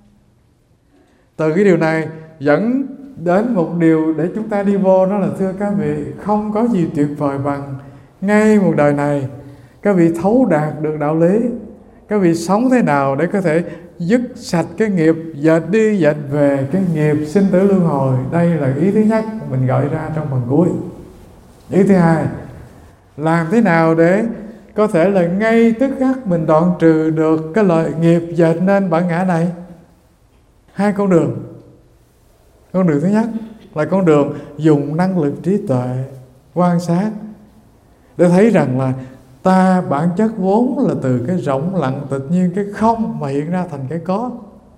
Từ cái điều này dẫn đến một điều để chúng ta đi vô, đó là thưa các vị, không có gì tuyệt vời bằng ngay một đời này các vị thấu đạt được đạo lý, các vị sống thế nào để có thể dứt sạch cái nghiệp dệt đi dệt về, cái nghiệp sinh tử luân hồi. Đây là ý thứ nhất mình gọi ra trong phần cuối. Ý thứ hai, làm thế nào để có thể là ngay tức khắc mình đoạn trừ được cái loại nghiệp dệt nên bản ngã này. Hai con đường. Con đường thứ nhất là con đường dùng năng lực trí tuệ quan sát để thấy rằng là ta bản chất vốn là từ cái rỗng lặng tự nhiên, cái không mà hiện ra thành cái có.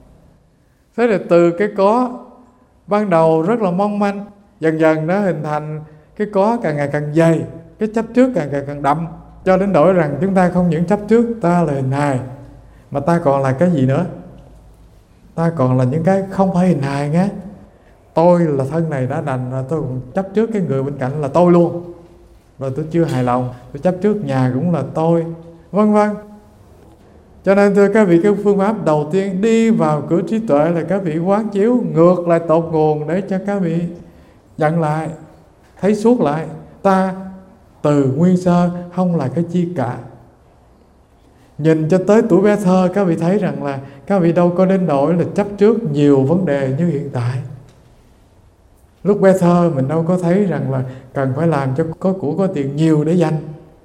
Thế là từ cái có ban đầu rất là mong manh, dần dần nó hình thành cái có càng ngày càng dày, cái chấp trước càng ngày càng đậm, cho đến đổi rằng chúng ta không những chấp trước ta là hình hài, mà ta còn là cái gì nữa? Ta còn là những cái không phải hình hài nghe. Tôi là thân này đã đành là tôi còn chấp trước cái người bên cạnh là tôi luôn. Rồi tôi chưa hài lòng, tôi chấp trước nhà cũng là tôi, vân vân. Cho nên thưa các vị, cái phương pháp đầu tiên đi vào cửa trí tuệ là các vị quán chiếu ngược lại tột nguồn để cho các vị nhận lại, thấy suốt lại. Ta từ nguyên sơ không là cái chi cả. Nhìn cho tới tuổi bé thơ, các vị thấy rằng là các vị đâu có đến nỗi là chấp trước nhiều vấn đề như hiện tại. Lúc bé thơ mình đâu có thấy rằng là cần phải làm cho có của có tiền nhiều để dành.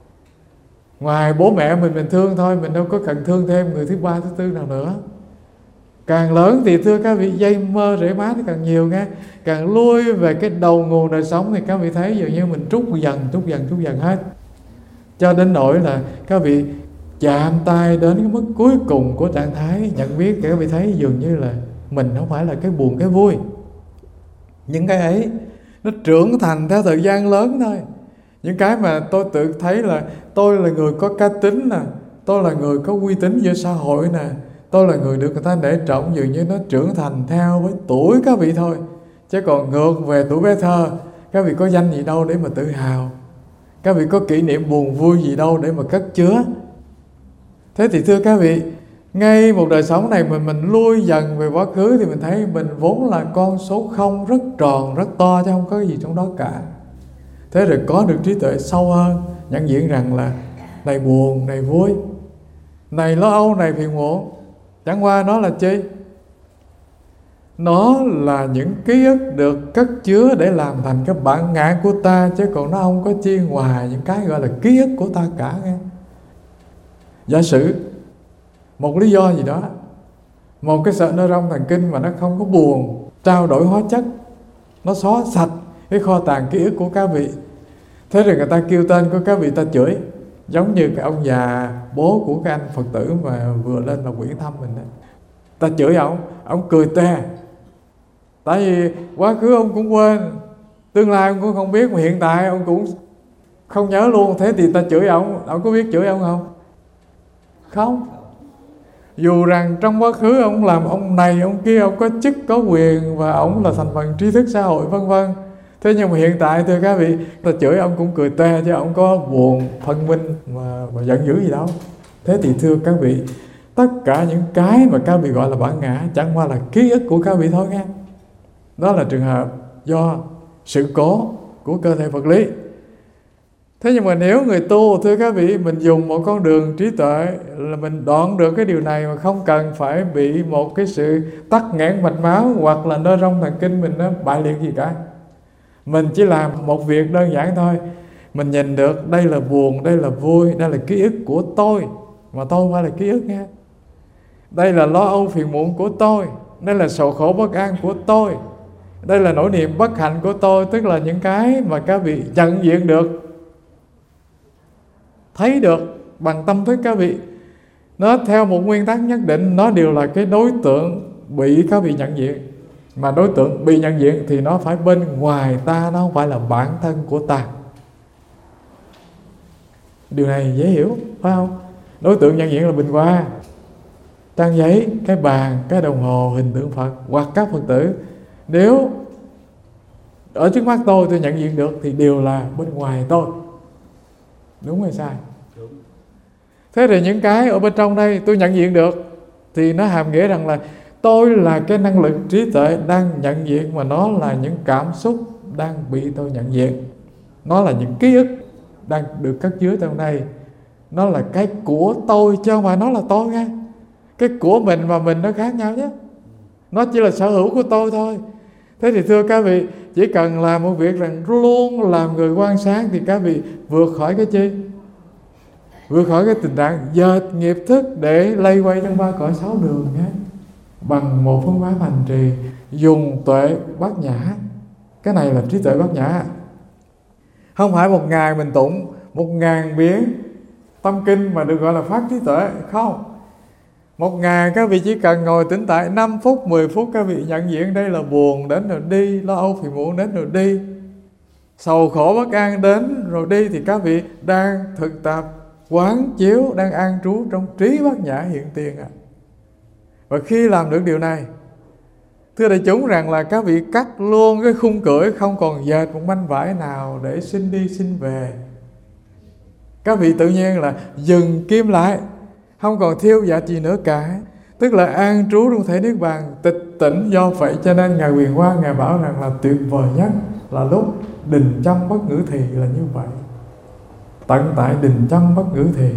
Ngoài bố mẹ mình mình thương thôi, mình đâu có cần thương thêm người thứ ba, thứ tư nào nữa. Càng lớn thì thưa các vị, dây mơ rễ má thì càng nhiều nghe. Càng lui về cái đầu nguồn đời sống thì các vị thấy dường như mình trút dần, trút dần, trút dần hết. Cho đến nỗi là các vị chạm tay đến cái mức cuối cùng của trạng thái nhận biết, các vị thấy dường như là mình không phải là cái buồn cái vui. Những cái ấy nó trưởng thành theo thời gian lớn thôi. Những cái mà tôi tự thấy là tôi là người có cá tính nè, tôi là người có uy tín giữa xã hội nè, tôi là người được người ta nể trọng, dường như nó trưởng thành theo với tuổi các vị thôi. Chứ còn ngược về tuổi bé thơ, các vị có danh gì đâu để mà tự hào, các vị có kỷ niệm buồn vui gì đâu để mà cất chứa. Thế thì thưa các vị, ngay một đời sống này mình mình lui dần về quá khứ thì mình thấy mình vốn là con số không rất tròn, rất to chứ không có gì trong đó cả. Thế rồi có được trí tuệ sâu hơn, nhận diện rằng là này buồn, này vui, này lo âu, này phiền muộn, chẳng qua nó là chi? Nó là những ký ức được cất chứa để làm thành cái bản ngã của ta, chứ còn nó không có chi ngoài những cái gọi là ký ức của ta cả nghe. Giả sử một lý do gì đó, một cái sợi neuron thần kinh mà nó không có buồn trao đổi hóa chất, nó xóa sạch cái kho tàng ký ức của các vị. Thế rồi người ta kêu tên của các vị, ta chửi. Giống như cái ông già bố của cái anh Phật tử mà vừa lên là quyển thăm mình đó. Ta chửi ông, ông cười tè. Tại vì quá khứ ông cũng quên, tương lai ông cũng không biết, mà hiện tại ông cũng không nhớ luôn. Thế thì ta chửi ông, ông có biết chửi ông không? Không. Dù rằng trong quá khứ ông làm ông này ông kia, ông có chức có quyền và ông là thành phần trí thức xã hội vân vân. Thế nhưng mà hiện tại thưa các vị, ta chửi ông cũng cười te, chứ ông có buồn, phân minh mà, mà giận dữ gì đâu. Thế thì thưa các vị, tất cả những cái mà các vị gọi là bản ngã chẳng qua là ký ức của các vị thôi nghe. Đó là trường hợp do sự cố của cơ thể vật lý. Thế nhưng mà nếu người tu, thưa các vị, mình dùng một con đường trí tuệ là mình đoạn được cái điều này mà không cần phải bị một cái sự tắc nghẽn mạch máu hoặc là neuron thần kinh mình nó bại liệt gì cả. Mình chỉ làm một việc đơn giản thôi. Mình nhìn được đây là buồn, đây là vui, đây là ký ức của tôi, mà tôi không phải là ký ức nha. Đây là lo âu phiền muộn của tôi, đây là sầu khổ bất an của tôi, đây là nỗi niềm bất hạnh của tôi. Tức là những cái mà các vị nhận diện được, thấy được bằng tâm thức các vị, nó theo một nguyên tắc nhất định, nó đều là cái đối tượng bị các vị nhận diện. Mà đối tượng bị nhận diện thì nó phải bên ngoài ta, nó không phải là bản thân của ta. Điều này dễ hiểu, phải không? Đối tượng nhận diện là bình hoa, trang giấy, cái bàn, cái đồng hồ, hình tượng Phật hoặc các Phật tử. Nếu ở trước mắt tôi tôi nhận diện được thì đều là bên ngoài tôi. Đúng hay sai? Đúng. Thế thì những cái ở bên trong đây tôi nhận diện được thì nó hàm nghĩa rằng là tôi là cái năng lực trí tuệ đang nhận diện, mà nó là những cảm xúc đang bị tôi nhận diện. Nó là những ký ức đang được cất chứa trong đây. Nó là cái của tôi chứ không phải nó là tôi nghe. Cái của mình và mình nó khác nhau nhé. Nó chỉ là sở hữu của tôi thôi. Thế thì thưa các vị, chỉ cần làm một việc rằng luôn làm người quan sát thì các vị vượt khỏi cái chi? Vượt khỏi cái tình trạng dệt nghiệp thức để lây quay trong ba cõi sáu đường nhé. Bằng một phương pháp hành trì dùng tuệ bát nhã. Cái này là trí tuệ bát nhã. Không phải một ngày mình tụng một ngàn biến tâm kinh mà được gọi là phát trí tuệ. Không. Một ngày các vị chỉ cần ngồi tĩnh tại năm phút, mười phút, các vị nhận diện đây là buồn đến rồi đi, lo âu phiền muộn đến rồi đi, sầu khổ bất an đến rồi đi, thì các vị đang thực tập quán chiếu, đang an trú trong trí bát nhã hiện tiền à. Và khi làm được điều này, thưa đại chúng rằng là các vị cắt luôn cái khung cưỡi, không còn dệt một manh vải nào để xin đi xin về. Các vị tự nhiên là dừng kim lại, không còn thiêu dạ gì nữa cả. Tức là an trú trong thể niết bàn, tịch tỉnh do vậy. Cho nên Ngài Huyền Quang Ngài bảo rằng là tuyệt vời nhất là lúc định trong bất ngữ thì là như vậy. Tận tại định trong bất ngữ thì.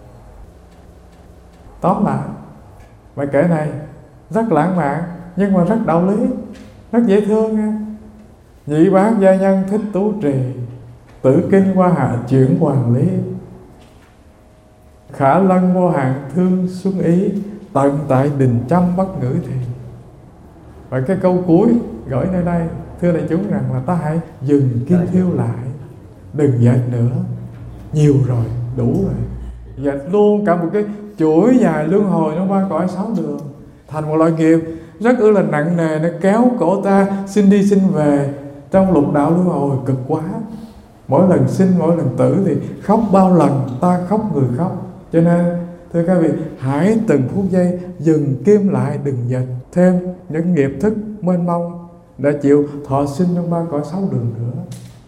Tóm lại, bài kể này rất lãng mạn nhưng mà rất đạo lý, rất dễ thương nha. Nhị bát gia nhân thích tú trì, tử kinh qua hạ chuyển hoàng lý, khả lân vô hạn thương xuân ý, tận tại đình trăm bất ngữ thì. Và cái câu cuối gửi nơi đây, thưa đại chúng rằng là ta hãy dừng kim thiêu lại, đừng dệt nữa, nhiều rồi, đủ rồi. Dệt luôn cả một cái chuỗi dài luân hồi nó qua cõi sáu đường, thành một loại nghiệp rất ư là nặng nề, nó kéo cổ ta xin đi xin về trong lục đạo luân hồi cực quá. Mỗi lần sinh, mỗi lần tử thì khóc bao lần ta khóc người khóc. Cho nên thưa các vị, hãy từng phút giây dừng kim lại, đừng dệt thêm những nghiệp thức mênh mông đã chịu thọ sinh trong ba cõi sáu đường nữa.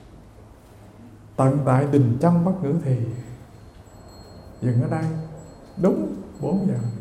Tận tại đình chăm bất ngữ thì dừng ở đây đúng bốn giờ.